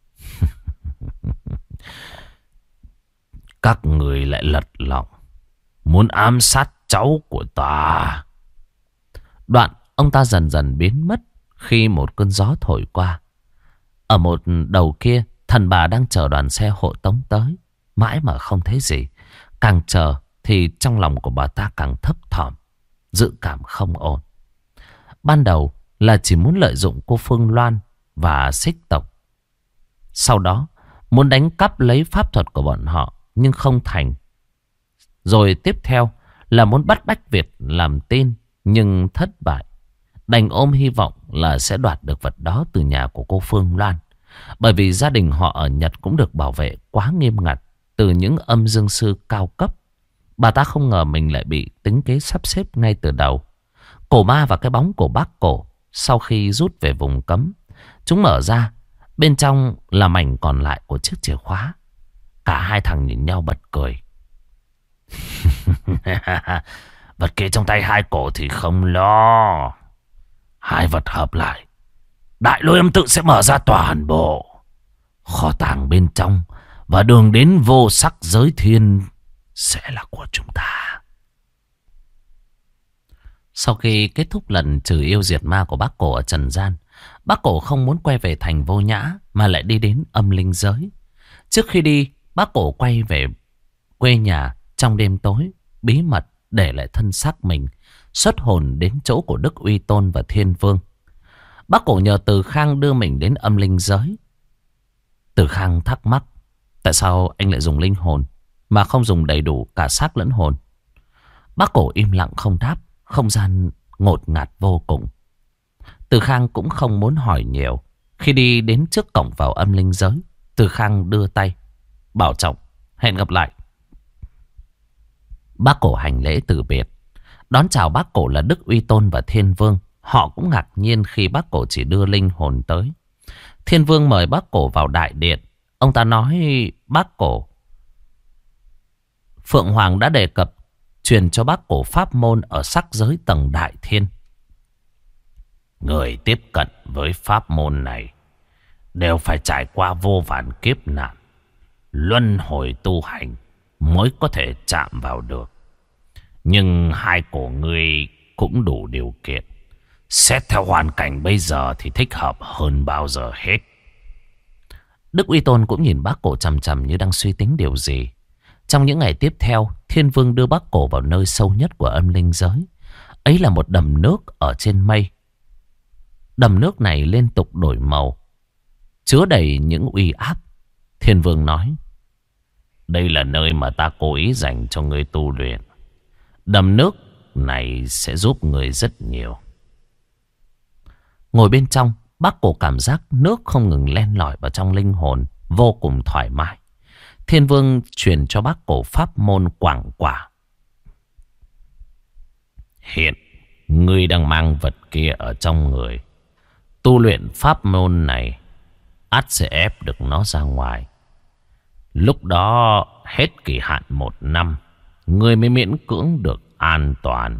Các người lại lật lọng muốn ám sát cháu của ta. Đoạn ông ta dần dần biến mất khi một cơn gió thổi qua. Ở một đầu kia, thần bà đang chờ đoàn xe hộ tống tới. Mãi mà không thấy gì. Càng chờ thì trong lòng của bà ta càng thấp thỏm, dự cảm không ổn. Ban đầu là chỉ muốn lợi dụng cô Phương Loan và Xích tộc. Sau đó muốn đánh cắp lấy pháp thuật của bọn họ nhưng không thành. Rồi tiếp theo là muốn bắt Bách Việt làm tin nhưng thất bại. Đành ôm hy vọng là sẽ đoạt được vật đó từ nhà của cô Phương Loan. Bởi vì gia đình họ ở Nhật cũng được bảo vệ quá nghiêm ngặt từ những âm dương sư cao cấp. Bà ta không ngờ mình lại bị tính kế sắp xếp ngay từ đầu. Cổ ma và cái bóng của bác Cổ sau khi rút về vùng cấm, chúng mở ra. Bên trong là mảnh còn lại của chiếc chìa khóa. Cả hai thằng nhìn nhau bật cười. Vật kia trong tay hai cổ thì không lo. Hai vật hợp lại, Đại Lôi Âm Tự sẽ mở ra toàn bộ. Kho tàng bên trong và đường đến vô sắc giới thiên sẽ là của chúng ta. Sau khi kết thúc lần trừ yêu diệt ma của bác Cổ ở trần gian, bác Cổ không muốn quay về thành Vô Nhã mà lại đi đến âm linh giới. Trước khi đi, bác Cổ quay về quê nhà trong đêm tối, bí mật để lại thân xác mình, xuất hồn đến chỗ của Đức Uy Tôn và Thiên Vương. Bác Cổ nhờ Từ Khang đưa mình đến âm linh giới. Từ Khang thắc mắc, tại sao anh lại dùng linh hồn mà không dùng đầy đủ cả xác lẫn hồn? Bác Cổ im lặng không đáp, không gian ngột ngạt vô cùng. Từ Khang cũng không muốn hỏi nhiều. Khi đi đến trước cổng vào âm linh giới, Từ Khang đưa tay bảo trọng, hẹn gặp lại. Bác Cổ hành lễ từ biệt. Đón chào bác Cổ là Đức Uy Tôn và Thiên Vương. Họ cũng ngạc nhiên khi bác Cổ chỉ đưa linh hồn tới. Thiên Vương mời bác Cổ vào đại điện. Ông ta nói bác Cổ, Phượng Hoàng đã đề cập truyền cho bác Cổ pháp môn ở sắc giới tầng đại thiên. Người tiếp cận với pháp môn này đều phải trải qua vô vàn kiếp nạn, luân hồi tu hành mới có thể chạm vào được. Nhưng hai cổ ngươi cũng đủ điều kiện. Xét theo hoàn cảnh bây giờ thì thích hợp hơn bao giờ hết. Đức Uy Tôn cũng nhìn bác Cổ chằm chằm như đang suy tính điều gì. Trong những ngày tiếp theo, Thiên Vương đưa bác Cổ vào nơi sâu nhất của âm linh giới. Ấy là một đầm nước ở trên mây. Đầm nước này liên tục đổi màu, chứa đầy những uy áp. Thiên Vương nói, đây là nơi mà ta cố ý dành cho ngươi tu luyện. Đầm nước này sẽ giúp người rất nhiều. Ngồi bên trong, bác Cổ cảm giác nước không ngừng len lỏi vào trong linh hồn, vô cùng thoải mái. Thiên Vương truyền cho bác Cổ pháp môn quảng quả. Hiện, ngươi đang mang vật kia ở trong người. Tu luyện pháp môn này, ắt sẽ ép được nó ra ngoài. Lúc đó, hết kỳ hạn 1 năm, ngươi mới miễn cưỡng được an toàn.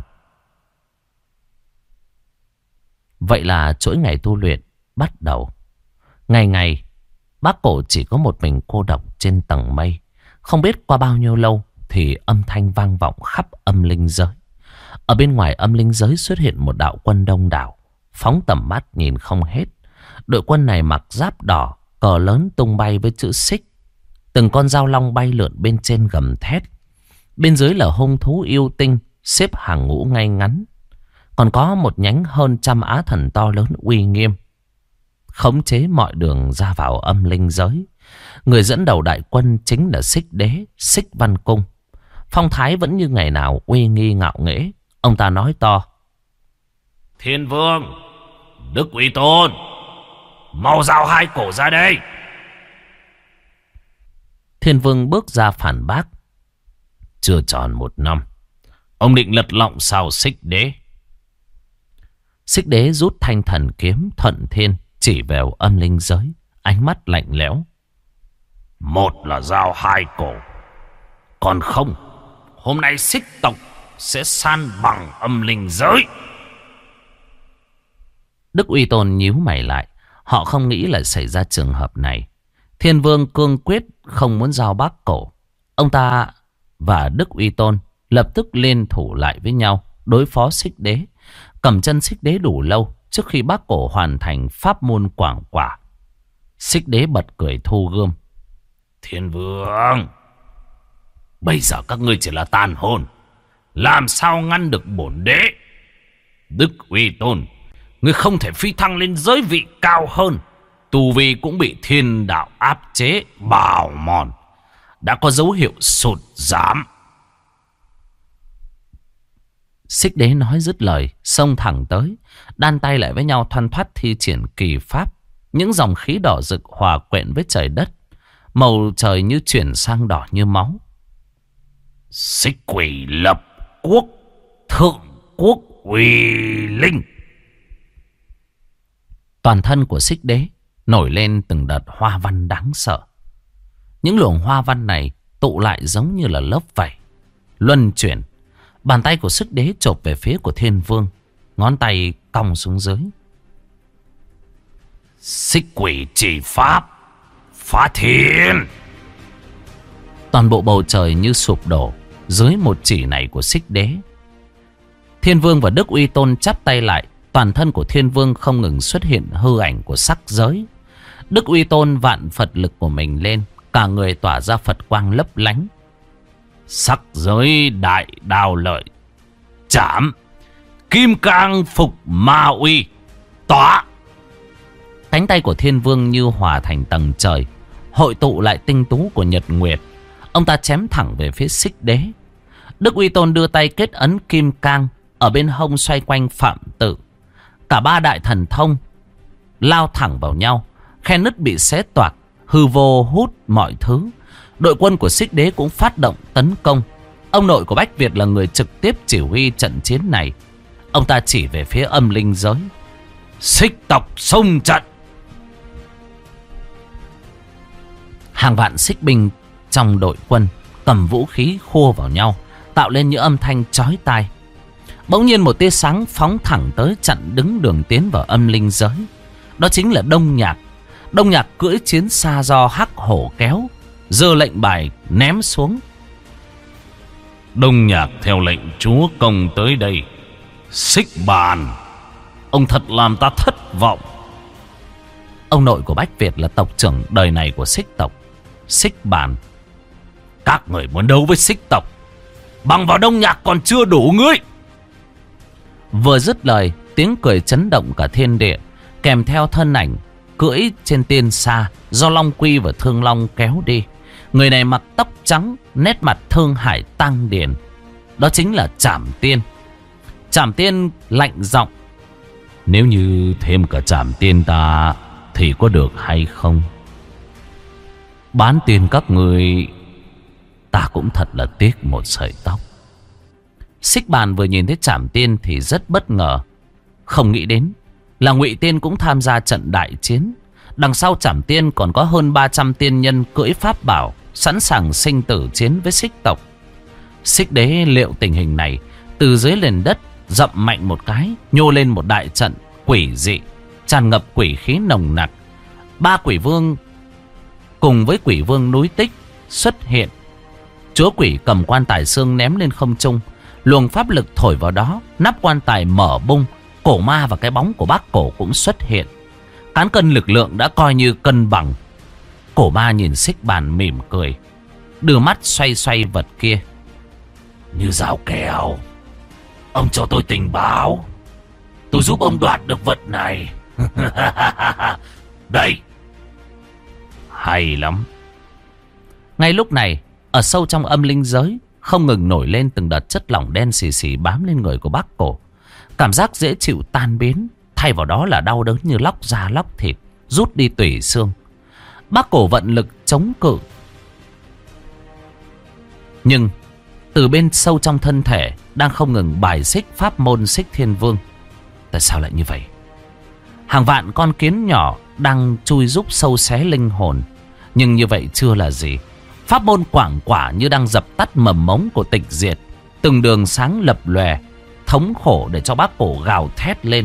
Vậy là chuỗi ngày tu luyện bắt đầu. Ngày ngày, bác Cổ chỉ có một mình cô độc trên tầng mây. Không biết qua bao nhiêu lâu thì âm thanh vang vọng khắp âm linh giới. Ở bên ngoài âm linh giới xuất hiện một đạo quân đông đảo, phóng tầm mắt nhìn không hết. Đội quân này mặc giáp đỏ, cờ lớn tung bay với chữ xích. Từng con dao long bay lượn bên trên gầm thét. Bên dưới là hung thú yêu tinh xếp hàng ngũ ngay ngắn. Còn có một nhánh hơn 100 á thần to lớn uy nghiêm, khống chế mọi đường ra vào âm linh giới. Người dẫn đầu đại quân chính là Xích Đế, Xích Văn Cung. Phong thái vẫn như ngày nào, uy nghi ngạo nghễ. Ông ta nói to: Thiên Vương, Đức Uy Tôn, mau giao hai cổ ra đây. Thiên Vương bước ra phản bác: Chưa tròn 1 năm, ông định lật lọng sao Xích Đế? Xích Đế rút thanh thần kiếm thuận thiên chỉ vào âm linh giới, ánh mắt lạnh lẽo: Một là giao hai cổ, còn không, hôm nay Xích tộc sẽ san bằng âm linh giới. Đức Uy Tôn nhíu mày lại. Họ không nghĩ lại xảy ra trường hợp này. Thiên Vương cương quyết không muốn giao bác cổ. Ông ta và Đức Uy Tôn lập tức liên thủ lại với nhau đối phó Xích Đế. Cầm chân Xích Đế đủ lâu trước khi bác cổ hoàn thành pháp môn quảng quả. Xích Đế bật cười thu gươm: Thiên Vương, bây giờ các ngươi chỉ là tàn hồn, làm sao ngăn được bổn đế? Đức Uy Tôn, ngươi không thể phi thăng lên giới vị cao hơn. Tu vi cũng bị thiên đạo áp chế bào mòn, đã có dấu hiệu sụt giảm. Xích Đế nói dứt lời, xông thẳng tới, đan tay lại với nhau thoăn thoắt thi triển kỳ pháp. Những dòng khí đỏ rực hòa quyện với trời đất, màu trời như chuyển sang đỏ như máu. Xích quỷ lập quốc, thượng quốc uy linh. Toàn thân của Xích Đế nổi lên từng đợt hoa văn đáng sợ. Những luồng hoa văn này tụ lại giống như là lớp vảy luân chuyển. Bàn tay của Xích Đế chộp về phía của Thiên Vương, ngón tay cong xuống dưới. Xích quỷ chỉ pháp, phá thiên. Toàn bộ bầu trời như sụp đổ dưới một chỉ này của Xích Đế. Thiên Vương và Đức Uy Tôn chắp tay lại. Toàn thân của Thiên Vương không ngừng xuất hiện hư ảnh của sắc giới. Đức Uy Tôn vạn Phật lực của mình lên, cả người tỏa ra Phật quang lấp lánh. Sắc giới đại đao lợi, chạm kim cang phục ma uy, tỏa. Cánh tay của Thiên Vương như hòa thành tầng trời, hội tụ lại tinh tú của nhật nguyệt. Ông ta chém thẳng về phía Xích Đế. Đức Uy Tôn đưa tay kết ấn kim cang ở bên hông xoay quanh phạm tự. Cả ba đại thần thông lao thẳng vào nhau, khe nứt bị xé toạc, hư vô hút mọi thứ. Đội quân của Xích Đế cũng phát động tấn công. Ông nội của Bách Việt là người trực tiếp chỉ huy trận chiến này. Ông ta chỉ về phía âm linh giới: Xích tộc xông trận. Hàng vạn xích binh trong đội quân cầm vũ khí khua vào nhau, tạo lên những âm thanh chói tai. Bỗng nhiên một tia sáng phóng thẳng tới chặn đứng đường tiến vào âm linh giới. Đó chính là Đông Nhạc. Đông Nhạc cưỡi chiến xa do Hắc Hổ kéo, giơ lệnh bài ném xuống. Đông Nhạc theo lệnh chúa công tới đây. Xích Bàn, ông thật làm ta thất vọng. Ông nội của Bách Việt là tộc trưởng đời này của Xích tộc, Xích Bàn: Các người muốn đấu với Xích tộc, bằng vào Đông Nhạc còn chưa đủ ngươi. Vừa dứt lời, tiếng cười chấn động cả thiên địa, kèm theo thân ảnh cưỡi trên tiên xa do Long Quy và Thương Long kéo đi. Người này mặc tóc trắng, nét mặt thương hải tăng điển. Đó chính là Trảm Tiên. Trảm Tiên lạnh giọng: Nếu như thêm cả Trảm Tiên ta thì có được hay không? Bán tiền các người, ta cũng thật là tiếc một sợi tóc. Xích Bàn vừa nhìn thấy Trảm Tiên thì rất bất ngờ. Không nghĩ đến là Ngụy Tiên cũng tham gia trận đại chiến. Đằng sau Trảm Tiên còn có hơn 300 tiên nhân cưỡi pháp bảo, sẵn sàng sinh tử chiến với Xích tộc. Xích Đế liệu tình hình này, từ dưới nền đất dậm mạnh một cái, nhô lên một đại trận quỷ dị, tràn ngập quỷ khí nồng nặc. 3 quỷ vương cùng với quỷ vương núi Tích xuất hiện. Chúa quỷ cầm quan tài xương ném lên không trung, luồng pháp lực thổi vào đó, nắp quan tài mở bung. Cổ ma và cái bóng của bác cổ cũng xuất hiện. Cán cân lực lượng đã coi như cân bằng, Cổ ma nhìn xích bàn mỉm cười, đưa mắt xoay xoay vật kia. Như dao kèo. Ông cho tôi tình báo, tôi giúp ông đoạt được vật này. Đây. Hay lắm. Ngay lúc này, ở sâu trong âm linh giới, không ngừng nổi lên từng đợt chất lỏng đen xì xì bám lên người của bác cổ. Cảm giác dễ chịu tan biến, thay vào đó là đau đớn như lóc da lóc thịt, rút đi tủy xương. Bác cổ vận lực chống cự, nhưng từ bên sâu trong thân thể đang không ngừng bài xích pháp môn Xích Thiên Vương. Tại sao lại như vậy? Hàng vạn con kiến nhỏ đang chui giúp sâu xé linh hồn. Nhưng như vậy chưa là gì. Pháp môn quảng quả như đang dập tắt mầm mống của tịch diệt. Từng đường sáng lập lòe, thống khổ để cho bác cổ gào thét lên.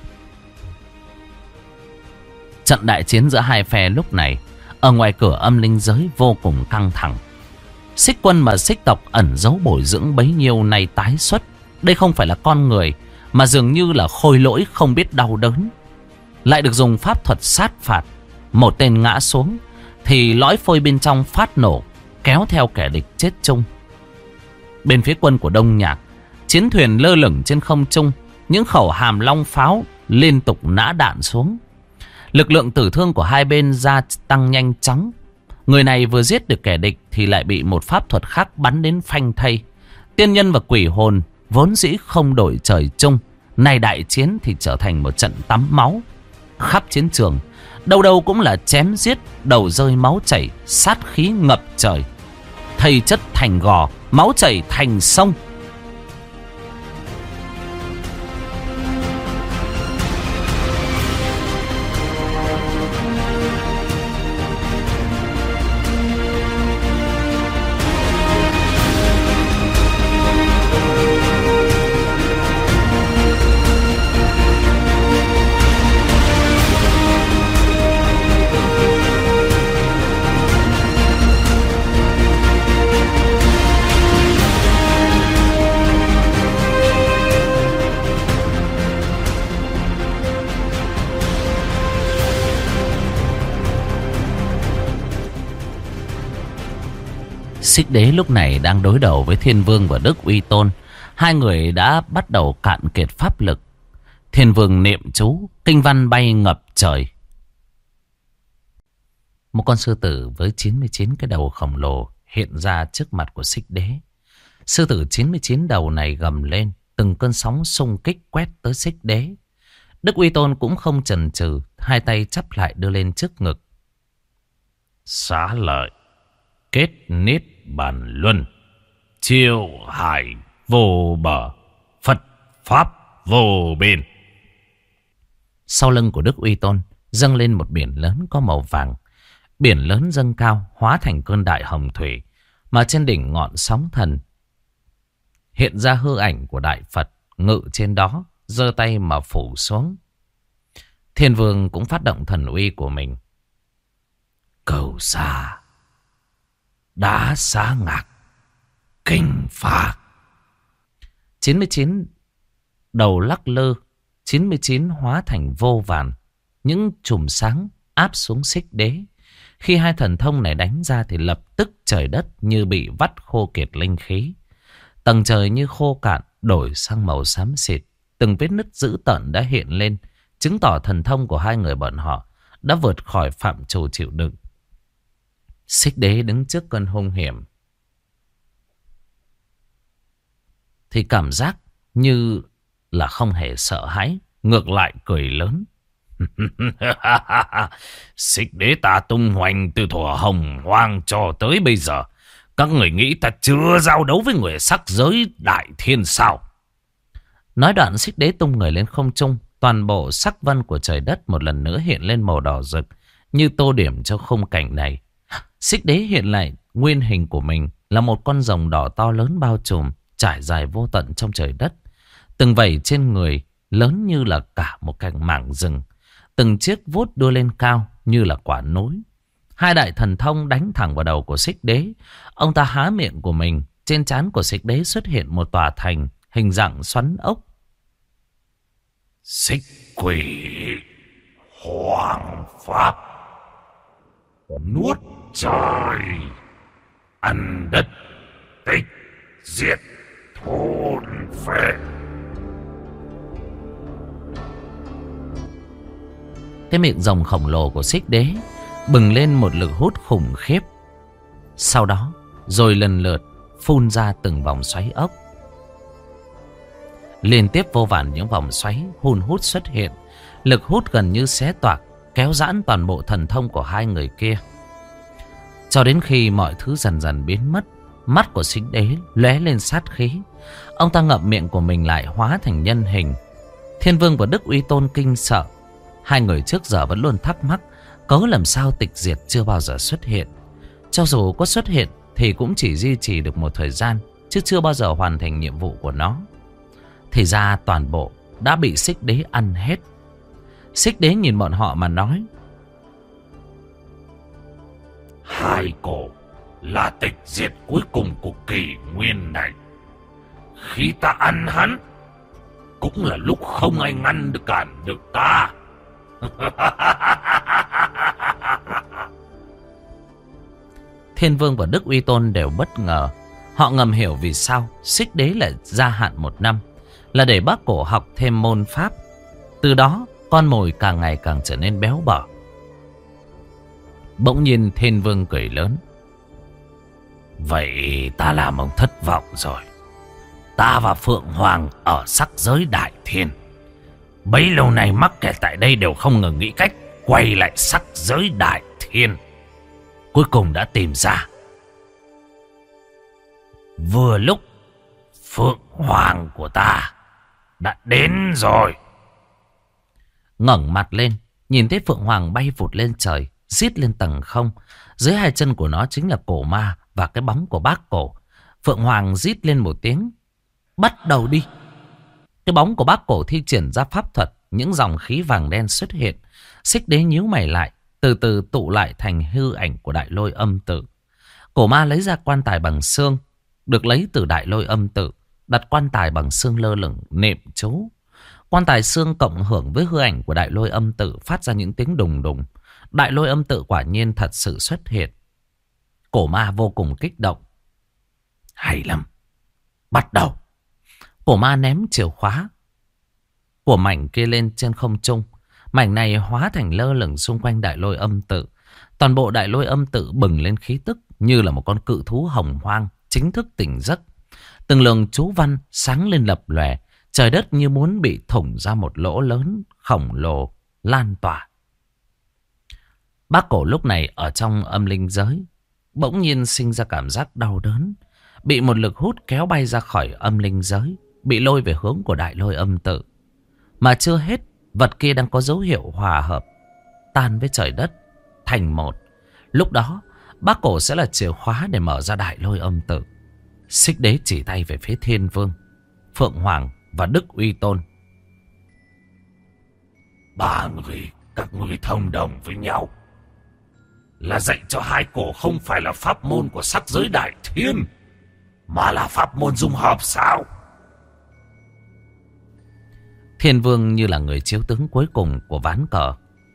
Trận đại chiến giữa hai phe lúc này ở ngoài cửa âm linh giới vô cùng căng thẳng. Xích quân mà xích tộc ẩn giấu bồi dưỡng bấy nhiêu nay tái xuất. Đây không phải là con người, mà dường như là khôi lỗi không biết đau đớn. Lại được dùng pháp thuật sát phạt. Một tên ngã xuống thì lõi phôi bên trong phát nổ, kéo theo kẻ địch chết chung. Bên phía quân của Đông Nhạc, chiến thuyền lơ lửng trên không trung, những khẩu hàm long pháo liên tục nã đạn xuống. Lực lượng tử thương của hai bên gia tăng nhanh chóng. Người này vừa giết được kẻ địch thì lại bị một pháp thuật khác bắn đến phanh thây. Tiên nhân và quỷ hồn vốn dĩ không đổi trời chung, nay đại chiến thì trở thành một trận tắm máu. Khắp chiến trường, đâu đâu cũng là chém giết, đầu rơi máu chảy, sát khí ngập trời. Thây chất thành gò, máu chảy thành sông. Xích Đế lúc này đang đối đầu với Thiên Vương và Đức Uy Tôn. Hai người đã bắt đầu cạn kiệt pháp lực. Thiên Vương niệm chú, kinh văn bay ngập trời. Một con sư tử với 99 cái đầu khổng lồ hiện ra trước mặt của Xích Đế. Sư tử 99 đầu này gầm lên, từng cơn sóng xung kích quét tới Xích Đế. Đức Uy Tôn cũng không chần chừ, hai tay chắp lại đưa lên trước ngực. Xá lợi, kết niết bàn luân, chiêu hải vô bờ, Phật pháp vô biên. Sau lưng của Đức Uy Tôn dâng lên một biển lớn có màu vàng. Biển lớn dâng cao hóa thành cơn đại hồng thủy, mà trên đỉnh ngọn sóng thần hiện ra hư ảnh của Đại Phật ngự trên đó, giơ tay mà phủ xuống. Thiên Vương cũng phát động thần uy của mình. Cầu xa, đá xá ngạc, kinh phạt. 99 đầu lắc lư, 99 hóa thành vô vàn. Những chùm sáng áp xuống Xích Đế. Khi hai thần thông này đánh ra thì lập tức trời đất như bị vắt khô kiệt linh khí. Tầng trời như khô cạn, đổi sang màu xám xịt. Từng vết nứt dữ tợn đã hiện lên, chứng tỏ thần thông của hai người bọn họ đã vượt khỏi phạm trù chịu đựng. Xích Đế đứng trước cơn hung hiểm thì cảm giác như là không hề sợ hãi, ngược lại cười lớn. Xích Đế ta tung hoành từ thuở hồng hoang cho tới bây giờ. Các người nghĩ ta chưa giao đấu với người sắc giới đại thiên sao? Nói đoạn, Xích Đế tung người lên không trung. Toàn bộ sắc vân của trời đất một lần nữa hiện lên màu đỏ rực, như tô điểm cho khung cảnh này. Xích Đế hiện lại nguyên hình của mình là một con rồng đỏ to lớn bao trùm, trải dài vô tận trong trời đất. Từng vảy trên người lớn như là cả một cành mảng rừng. Từng chiếc vuốt đưa lên cao như là quả núi. Hai đại thần thông đánh thẳng vào đầu của Xích Đế. Ông ta há miệng của mình. Trên trán của Xích Đế xuất hiện một tòa thành hình dạng xoắn ốc. Xích quỷ hoàng pháp. nuốt trời, ăn đất, tịch diệt thôn phệ. Cái miệng rồng khổng lồ của Xích Đế bừng lên một lực hút khủng khiếp. Sau đó rồi lần lượt phun ra từng vòng xoáy ốc. Liên tiếp vô vàn những vòng xoáy hun hút xuất hiện. Lực hút gần như xé toạc, kéo giãn toàn bộ thần thông của hai người kia. Cho đến khi mọi thứ dần dần biến mất, mắt của Xích Đế lóe lên sát khí. Ông ta ngậm miệng của mình lại hóa thành nhân hình. Thiên Vương và Đức Uy Tôn kinh sợ. Hai người trước giờ vẫn luôn thắc mắc cớ làm sao tịch diệt chưa bao giờ xuất hiện. Cho dù có xuất hiện thì cũng chỉ duy trì được một thời gian, chứ chưa bao giờ hoàn thành nhiệm vụ của nó. Thì ra toàn bộ đã bị Xích Đế ăn hết. Xích Đế nhìn bọn họ mà nói: Hai cổ là tịch diệt cuối cùng của kỷ nguyên này. Khi ta ăn hắn, cũng là lúc không ai ngăn được cản được ta. Thiên Vương và Đức Uy Tôn đều bất ngờ. Họ ngầm hiểu vì sao Xích Đế lại gia hạn 1 năm, là để bác cổ học thêm môn pháp. Từ đó con mồi càng ngày càng trở nên béo bở. Bỗng nhiên Thiên Vương cười lớn: Vậy ta làm ông thất vọng rồi. Ta và Phượng Hoàng ở sắc giới Đại Thiên bấy lâu nay mắc kẹt tại đây đều không ngừng nghĩ cách quay lại sắc giới Đại Thiên. Cuối cùng đã tìm ra. Vừa lúc Phượng Hoàng của ta đã đến rồi. Ngẩng mặt lên, nhìn thấy Phượng Hoàng bay vụt lên trời, giết lên tầng không. Dưới hai chân của nó chính là cổ ma và cái bóng của bác cổ. Phượng Hoàng rít lên một tiếng: Bắt đầu đi. Cái bóng của bác cổ thi triển ra pháp thuật, những dòng khí vàng đen xuất hiện. Xích Đế nhíu mày lại, từ từ tụ lại thành hư ảnh của Đại Lôi Âm Tự. Cổ ma lấy ra quan tài bằng xương, được lấy từ Đại Lôi Âm Tự, đặt quan tài bằng xương lơ lửng niệm chú. Quan tài xương cộng hưởng với hư ảnh của Đại Lôi Âm Tự phát ra những tiếng đùng đùng. Đại Lôi Âm Tự quả nhiên thật sự xuất hiện. Cổ ma vô cùng kích động: Hay lắm, bắt đầu. Cổ ma ném chìa khóa của mảnh kia lên trên không trung. Mảnh này hóa thành lơ lửng xung quanh Đại Lôi Âm Tự. Toàn bộ Đại Lôi Âm Tự bừng lên khí tức như là một con cự thú hồng hoang chính thức tỉnh giấc. Từng luồng chú văn sáng lên lập lòe. Trời đất như muốn bị thủng ra một lỗ lớn khổng lồ lan tỏa. Bác cổ lúc này ở trong âm linh giới bỗng nhiên sinh ra cảm giác đau đớn, bị một lực hút kéo bay ra khỏi âm linh giới, bị lôi về hướng của Đại Lôi Âm Tự. Mà chưa hết, vật kia đang có dấu hiệu hòa hợp, tan với trời đất thành một. Lúc đó bác cổ sẽ là chìa khóa để mở ra Đại Lôi Âm Tự. Xích Đế chỉ tay về phía Thiên Vương, Phượng Hoàng và Đức Uy Tôn: Ba người các ngươi thông đồng với nhau là dạy cho hai cổ không phải là pháp môn của sắc giới Đại Thiên, mà là pháp môn dung hợp sao? Thiên Vương như là người chiếu tướng cuối cùng của ván cờ: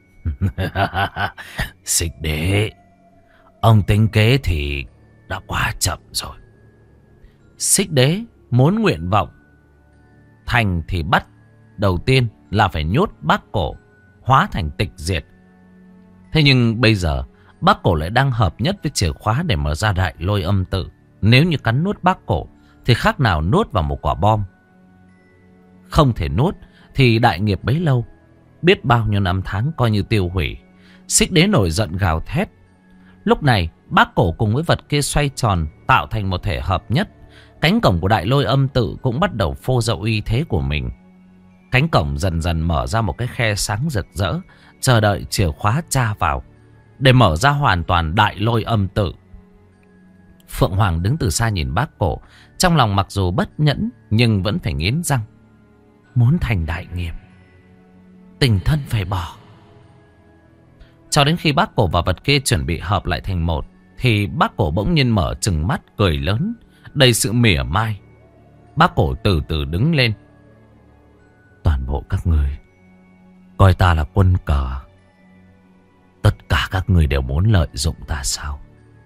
Xích Đế, ông tính kế thì đã quá chậm rồi. Xích Đế muốn nguyện vọng thành thì bắt đầu tiên là phải nhốt bác cổ hóa thành tịch diệt. Thế nhưng bây giờ bác cổ lại đang hợp nhất với chìa khóa để mở ra Đại Lôi Âm Tự. Nếu như cắn nuốt bác cổ thì khác nào nuốt vào một quả bom. Không thể nuốt thì đại nghiệp bấy lâu, biết bao nhiêu năm tháng coi như tiêu hủy. Xích Đế nổi giận gào thét. Lúc này bác cổ cùng với vật kia xoay tròn tạo thành một thể hợp nhất. Cánh cổng của Đại Lôi Âm Tự cũng bắt đầu phô ra uy thế của mình. Cánh cổng dần dần mở ra một cái khe sáng rực rỡ, chờ đợi chìa khóa tra vào để mở ra hoàn toàn Đại Lôi Âm Tự. Phượng Hoàng đứng từ xa nhìn bác cổ, trong lòng mặc dù bất nhẫn nhưng vẫn phải nghiến răng. Muốn thành đại nghiệp, tình thân phải bỏ. Cho đến khi bác cổ và vật kia chuẩn bị hợp lại thành một, thì bác cổ bỗng nhiên mở trừng mắt cười lớn, đầy sự mỉa mai. Bác cổ từ từ đứng lên: Toàn bộ các người coi ta là quân cờ, Tất cả các người đều muốn lợi dụng ta sao?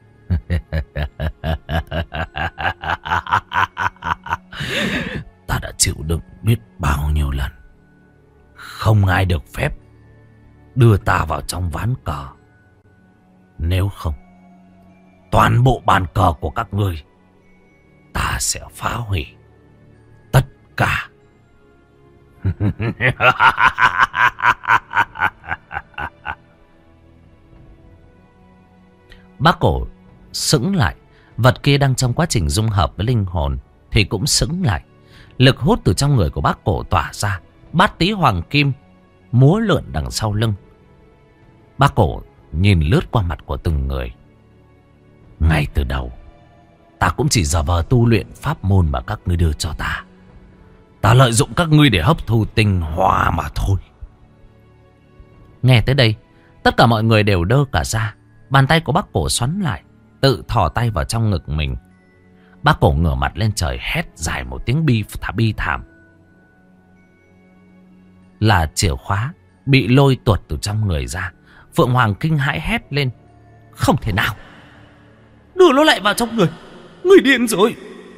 Ta đã chịu đựng biết bao nhiêu lần. Không ai được phép đưa ta vào trong ván cờ. Nếu không, toàn bộ bàn cờ của các ngươi ta sẽ phá hủy tất cả. Bác cổ sững lại. Vật kia đang trong quá trình dung hợp với linh hồn thì cũng sững lại. Lực hút từ trong người của bác cổ tỏa ra. Bát tí hoàng kim múa lượn đằng sau lưng. Bác cổ nhìn lướt qua mặt của từng người. Ngay từ đầu ta cũng chỉ giả vờ tu luyện pháp môn mà các ngươi đưa cho ta. Ta lợi dụng các ngươi để hấp thu tinh hoa mà thôi. Nghe tới đây, tất cả mọi người đều đơ cả ra. Bàn tay của bác cổ xoắn lại, tự thò tay vào trong ngực mình. Bác cổ ngửa mặt lên trời hét dài một tiếng bi thảm. Là chìa khóa bị lôi tuột từ trong người ra. Phượng Hoàng kinh hãi hét lên. Không thể nào, đưa nó lại vào trong người. Người điên rồi.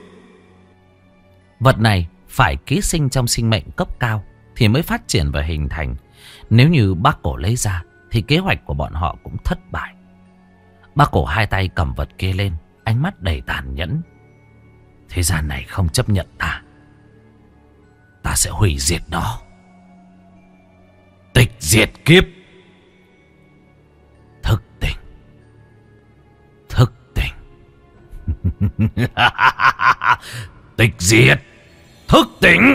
Vật này phải ký sinh trong sinh mệnh cấp cao thì mới phát triển và hình thành. Nếu như bác cổ lấy ra thì kế hoạch của bọn họ cũng thất bại. Bác cổ hai tay cầm vật kia lên, ánh mắt đầy tàn nhẫn. Thế gian này không chấp nhận ta, ta sẽ hủy diệt nó. Tịch diệt kiếp. Thức tỉnh. Thức tỉnh. Tịch diệt. Thức tỉnh.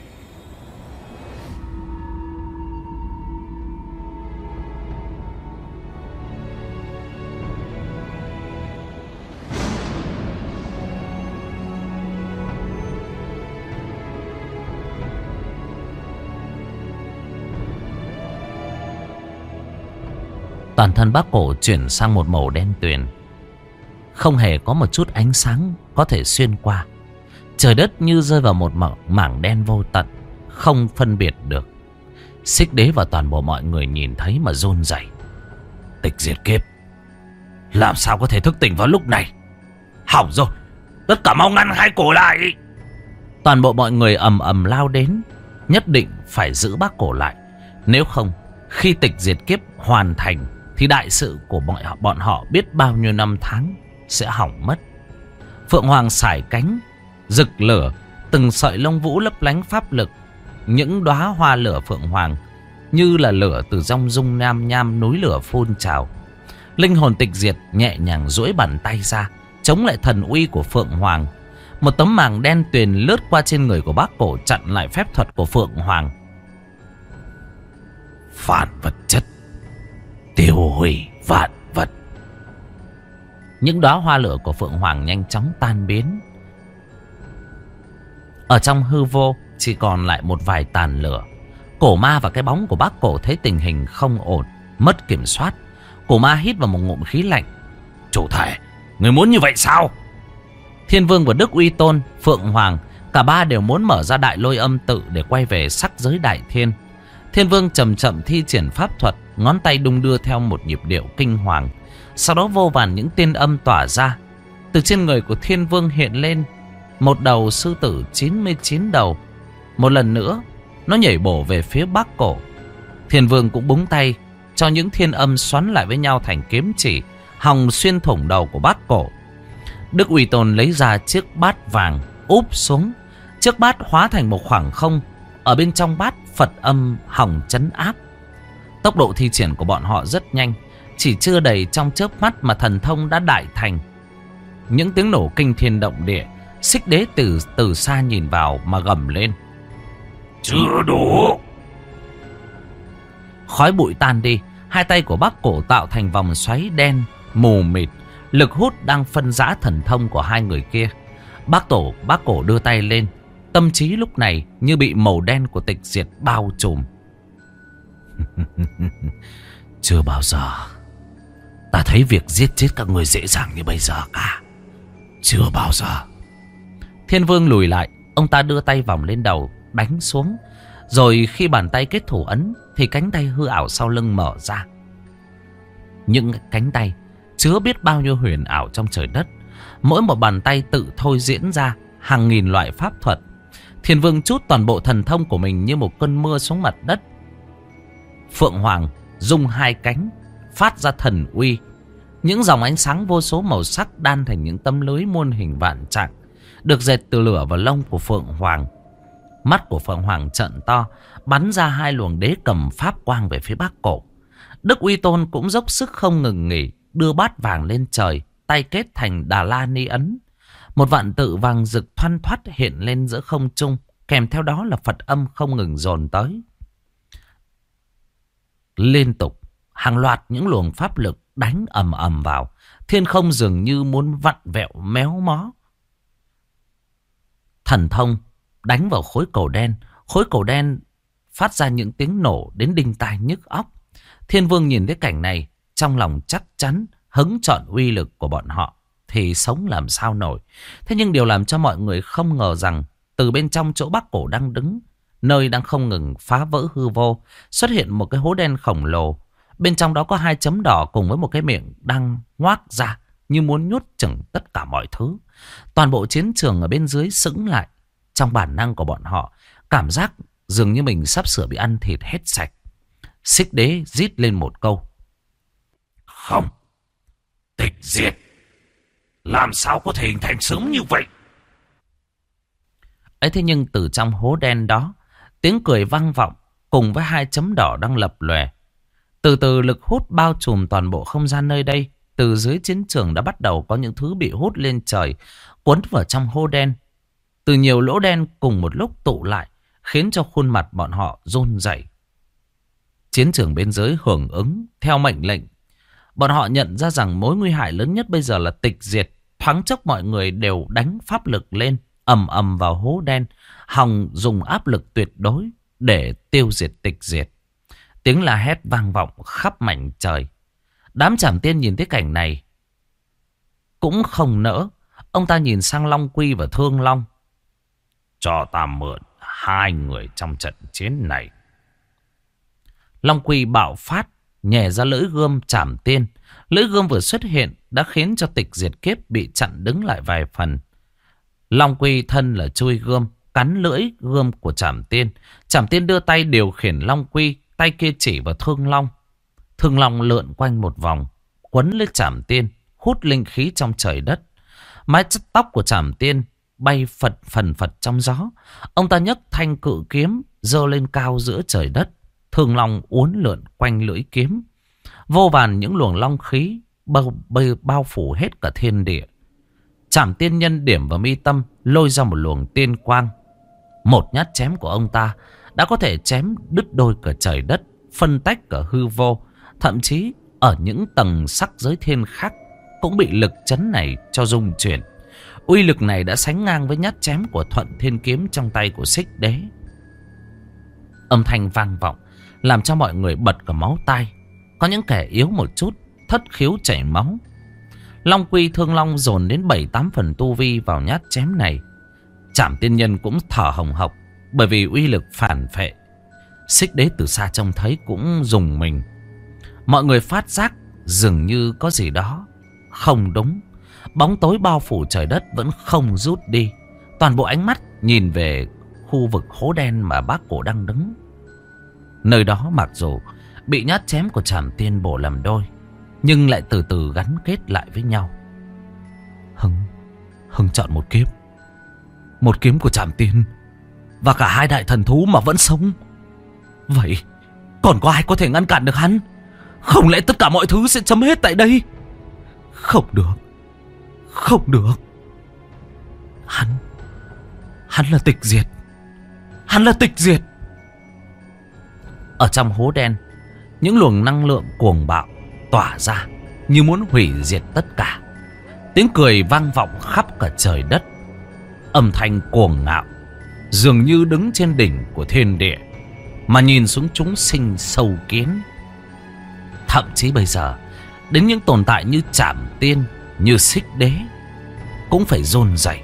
Toàn thân bác cổ chuyển sang một màu đen tuyền. Không hề có một chút ánh sáng có thể xuyên qua. Trời đất như rơi vào một mảng đen vô tận, không phân biệt được. Xích Đế và toàn bộ mọi người nhìn thấy mà run rẩy. Tịch diệt kiếp, làm sao có thể thức tỉnh vào lúc này? Hỏng rồi, tất cả mau ngăn hai cổ lại. Toàn bộ mọi người ầm ầm lao đến. Nhất định phải giữ bác cổ lại. Nếu không, khi tịch diệt kiếp hoàn thành thì đại sự của bọn họ biết bao nhiêu năm tháng sẽ hỏng mất. Phượng Hoàng sải cánh, rực lửa, từng sợi lông vũ lấp lánh pháp lực. Những đóa hoa lửa Phượng Hoàng như là lửa từ dòng dung nham nham núi lửa phun trào. Linh hồn tịch diệt nhẹ nhàng duỗi bàn tay ra, chống lại thần uy của Phượng Hoàng. Một tấm màng đen tuyền lướt qua trên người của bác cổ, chặn lại phép thuật của Phượng Hoàng. Phản vật chất, tiêu hủy vạn vật. Những đóa hoa lửa của Phượng Hoàng nhanh chóng tan biến. Ở trong hư vô chỉ còn lại một vài tàn lửa. Cổ ma và cái bóng của bác cổ thấy tình hình không ổn, mất kiểm soát. Cổ ma hít vào một ngụm khí lạnh. Chủ thể, người muốn như vậy sao? Thiên Vương và Đức Uy Tôn, Phượng Hoàng, cả ba đều muốn mở ra đại lôi âm tự để quay về sắc giới đại thiên. Thiên Vương chậm chậm thi triển pháp thuật, ngón tay đung đưa theo một nhịp điệu kinh hoàng. Sau đó vô vàn những tiên âm tỏa ra. Từ trên người của Thiên Vương hiện lên một đầu sư tử 99 đầu. Một lần nữa nó nhảy bổ về phía bác cổ. Thiên Vương cũng búng tay cho những thiên âm xoắn lại với nhau thành kiếm chỉ, hòng xuyên thủng đầu của bác cổ. Đức Uy Tôn lấy ra chiếc bát vàng úp xuống. Chiếc bát hóa thành một khoảng không. Ở bên trong bát Phật âm hòng trấn áp. Tốc độ thi triển của bọn họ rất nhanh. Chỉ chưa đầy trong chớp mắt mà thần thông đã đại thành. Những tiếng nổ kinh thiên động địa. Xích Đế từ xa nhìn vào mà gầm lên. Chưa đủ. Khói bụi tan đi. Hai tay của bác cổ tạo thành vòng xoáy đen mù mịt. Lực hút đang phân rã thần thông của hai người kia. Bác cổ đưa tay lên. Tâm trí lúc này như bị màu đen của tịch diệt bao trùm. Chưa bao giờ ta thấy việc giết chết các người dễ dàng như bây giờ cả. Chưa bao giờ. Thiên Vương lùi lại. Ông ta đưa tay vòng lên đầu, đánh xuống. Rồi khi bàn tay kết thủ ấn thì cánh tay hư ảo sau lưng mở ra. Những cánh tay chứa biết bao nhiêu huyền ảo trong trời đất. Mỗi một bàn tay tự thôi diễn ra hàng nghìn loại pháp thuật. Thiên Vương trút toàn bộ thần thông của mình như một cơn mưa xuống mặt đất. Phượng Hoàng rung hai cánh, phát ra thần uy. Những dòng ánh sáng vô số màu sắc đan thành những tấm lưới muôn hình vạn trạng, được dệt từ lửa và lông của Phượng Hoàng. Mắt của Phượng Hoàng trợn to, bắn ra hai luồng đế cầm pháp quang về phía Bắc Cổ. Đức Uy Tôn cũng dốc sức không ngừng nghỉ, đưa bát vàng lên trời, tay kết thành Đà La Ni ấn. Một vạn tự vàng rực thoăn thoắt hiện lên giữa không trung, kèm theo đó là Phật âm không ngừng dồn tới. Liên tục, hàng loạt những luồng pháp lực đánh ầm ầm vào. Thiên không dường như muốn vặn vẹo méo mó. Thần thông đánh vào khối cầu đen. Khối cầu đen phát ra những tiếng nổ đến đinh tai nhức óc. Thiên Vương nhìn thấy cảnh này, trong lòng chắc chắn hứng trọn uy lực của bọn họ thì sống làm sao nổi. Thế nhưng điều làm cho mọi người không ngờ rằng từ bên trong chỗ Bắc Cổ đang đứng, nơi đang không ngừng phá vỡ hư vô, xuất hiện một cái hố đen khổng lồ. Bên trong đó có hai chấm đỏ cùng với một cái miệng đang ngoác ra như muốn nuốt chửng tất cả mọi thứ. Toàn bộ chiến trường ở bên dưới sững lại. Trong bản năng của bọn họ, cảm giác dường như mình sắp sửa bị ăn thịt hết sạch. Xích Đế rít lên một câu: không, tịch diệt. Làm sao có thể hình thành sớm như vậy? Ấy thế nhưng từ trong hố đen đó, tiếng cười vang vọng cùng với hai chấm đỏ đang lập lòe. Từ từ lực hút bao trùm toàn bộ không gian nơi đây. Từ dưới chiến trường đã bắt đầu có những thứ bị hút lên trời, cuốn vào trong hố đen. Từ nhiều lỗ đen cùng một lúc tụ lại, khiến cho khuôn mặt bọn họ run rẩy. Chiến trường bên dưới hưởng ứng theo mệnh lệnh. Bọn họ nhận ra rằng mối nguy hại lớn nhất bây giờ là tịch diệt. Thoáng chốc mọi người đều đánh pháp lực lên, ầm ầm vào hố đen, hòng dùng áp lực tuyệt đối để tiêu diệt tịch diệt. Tiếng la hét vang vọng khắp mảnh trời. Đám Trảm Tiên nhìn thấy cảnh này cũng không nỡ. Ông ta nhìn sang Long Quy và Thương Long: cho ta mượn hai người trong trận chiến này. Long Quy bạo phát, nhè ra lưỡi gươm Trảm Tiên. Lưỡi gươm vừa xuất hiện đã khiến cho tịch diệt kiếp bị chặn đứng lại vài phần. Long Quy thân là chui gươm, cắn lưỡi gươm của Trảm Tiên. Trảm Tiên đưa tay điều khiển Long Quy, tay kia chỉ vào Thương Long. Thương Long lượn quanh một vòng, quấn lấy Trảm Tiên, hút linh khí trong trời đất. Mái tóc của Trảm Tiên bay phần phật trong gió. Ông ta nhấc thanh cự kiếm giơ lên cao giữa trời đất. Thương Long uốn lượn quanh lưỡi kiếm. Vô vàn những luồng long khí bao phủ hết cả thiên địa. Trảm Tiên nhân điểm vào mi tâm, lôi ra một luồng tiên quang. Một nhát chém của ông ta đã có thể chém đứt đôi cả trời đất, phân tách cả hư vô. Thậm chí ở những tầng sắc giới thiên khác cũng bị lực chấn này cho rung chuyển. Uy lực này đã sánh ngang với nhát chém của Thuận Thiên Kiếm trong tay của Xích Đế. Âm thanh vang vọng làm cho mọi người bật cả máu tai. Có những kẻ yếu một chút, thất khiếu chảy máu. Long Quy Thương Long dồn đến 7-8 phần tu vi vào nhát chém này. Trảm Tiên nhân cũng thở hồng hộc bởi vì uy lực phản phệ. Xích Đế từ xa trông thấy cũng rùng mình. Mọi người phát giác dường như có gì đó không đúng. Bóng tối bao phủ trời đất vẫn không rút đi. Toàn bộ ánh mắt nhìn về khu vực hố đen mà Bác Cổ đang đứng. Nơi đó mặc dù bị nhát chém của Trảm Tiên bổ làm đôi, nhưng lại từ từ gắn kết lại với nhau. Hưng chọn một kiếm. Một kiếm của Trảm Tiên và cả hai đại thần thú mà vẫn sống. Vậy còn có ai có thể ngăn cản được hắn? Không lẽ tất cả mọi thứ sẽ chấm hết tại đây? Không được. Không được. Hắn là tịch diệt. Hắn là tịch diệt. Ở trong hố đen, những luồng năng lượng cuồng bạo tỏa ra như muốn hủy diệt tất cả. Tiếng cười vang vọng khắp cả trời đất. Âm thanh cuồng ngạo dường như đứng trên đỉnh của thiên địa mà nhìn xuống chúng sinh sâu kiến. Thậm chí bây giờ đến những tồn tại như Trảm Tiên, như Xích Đế cũng phải run rẩy.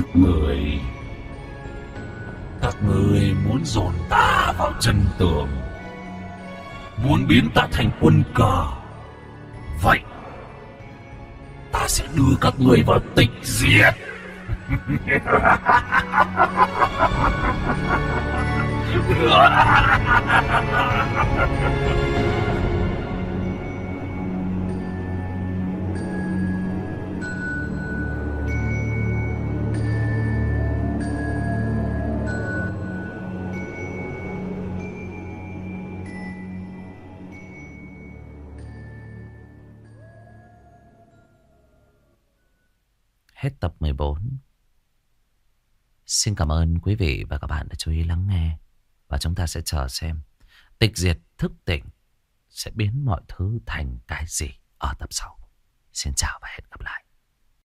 Các người muốn dồn ta vào chân tường, muốn biến ta thành quân cờ. Vậy ta sẽ đưa các người vào tịch diệt. Hết tập 14. Xin cảm ơn quý vị và các bạn đã chú ý lắng nghe. Và chúng ta sẽ chờ xem tịch diệt thức tỉnh sẽ biến mọi thứ thành cái gì ở tập sau. Xin chào và hẹn gặp lại.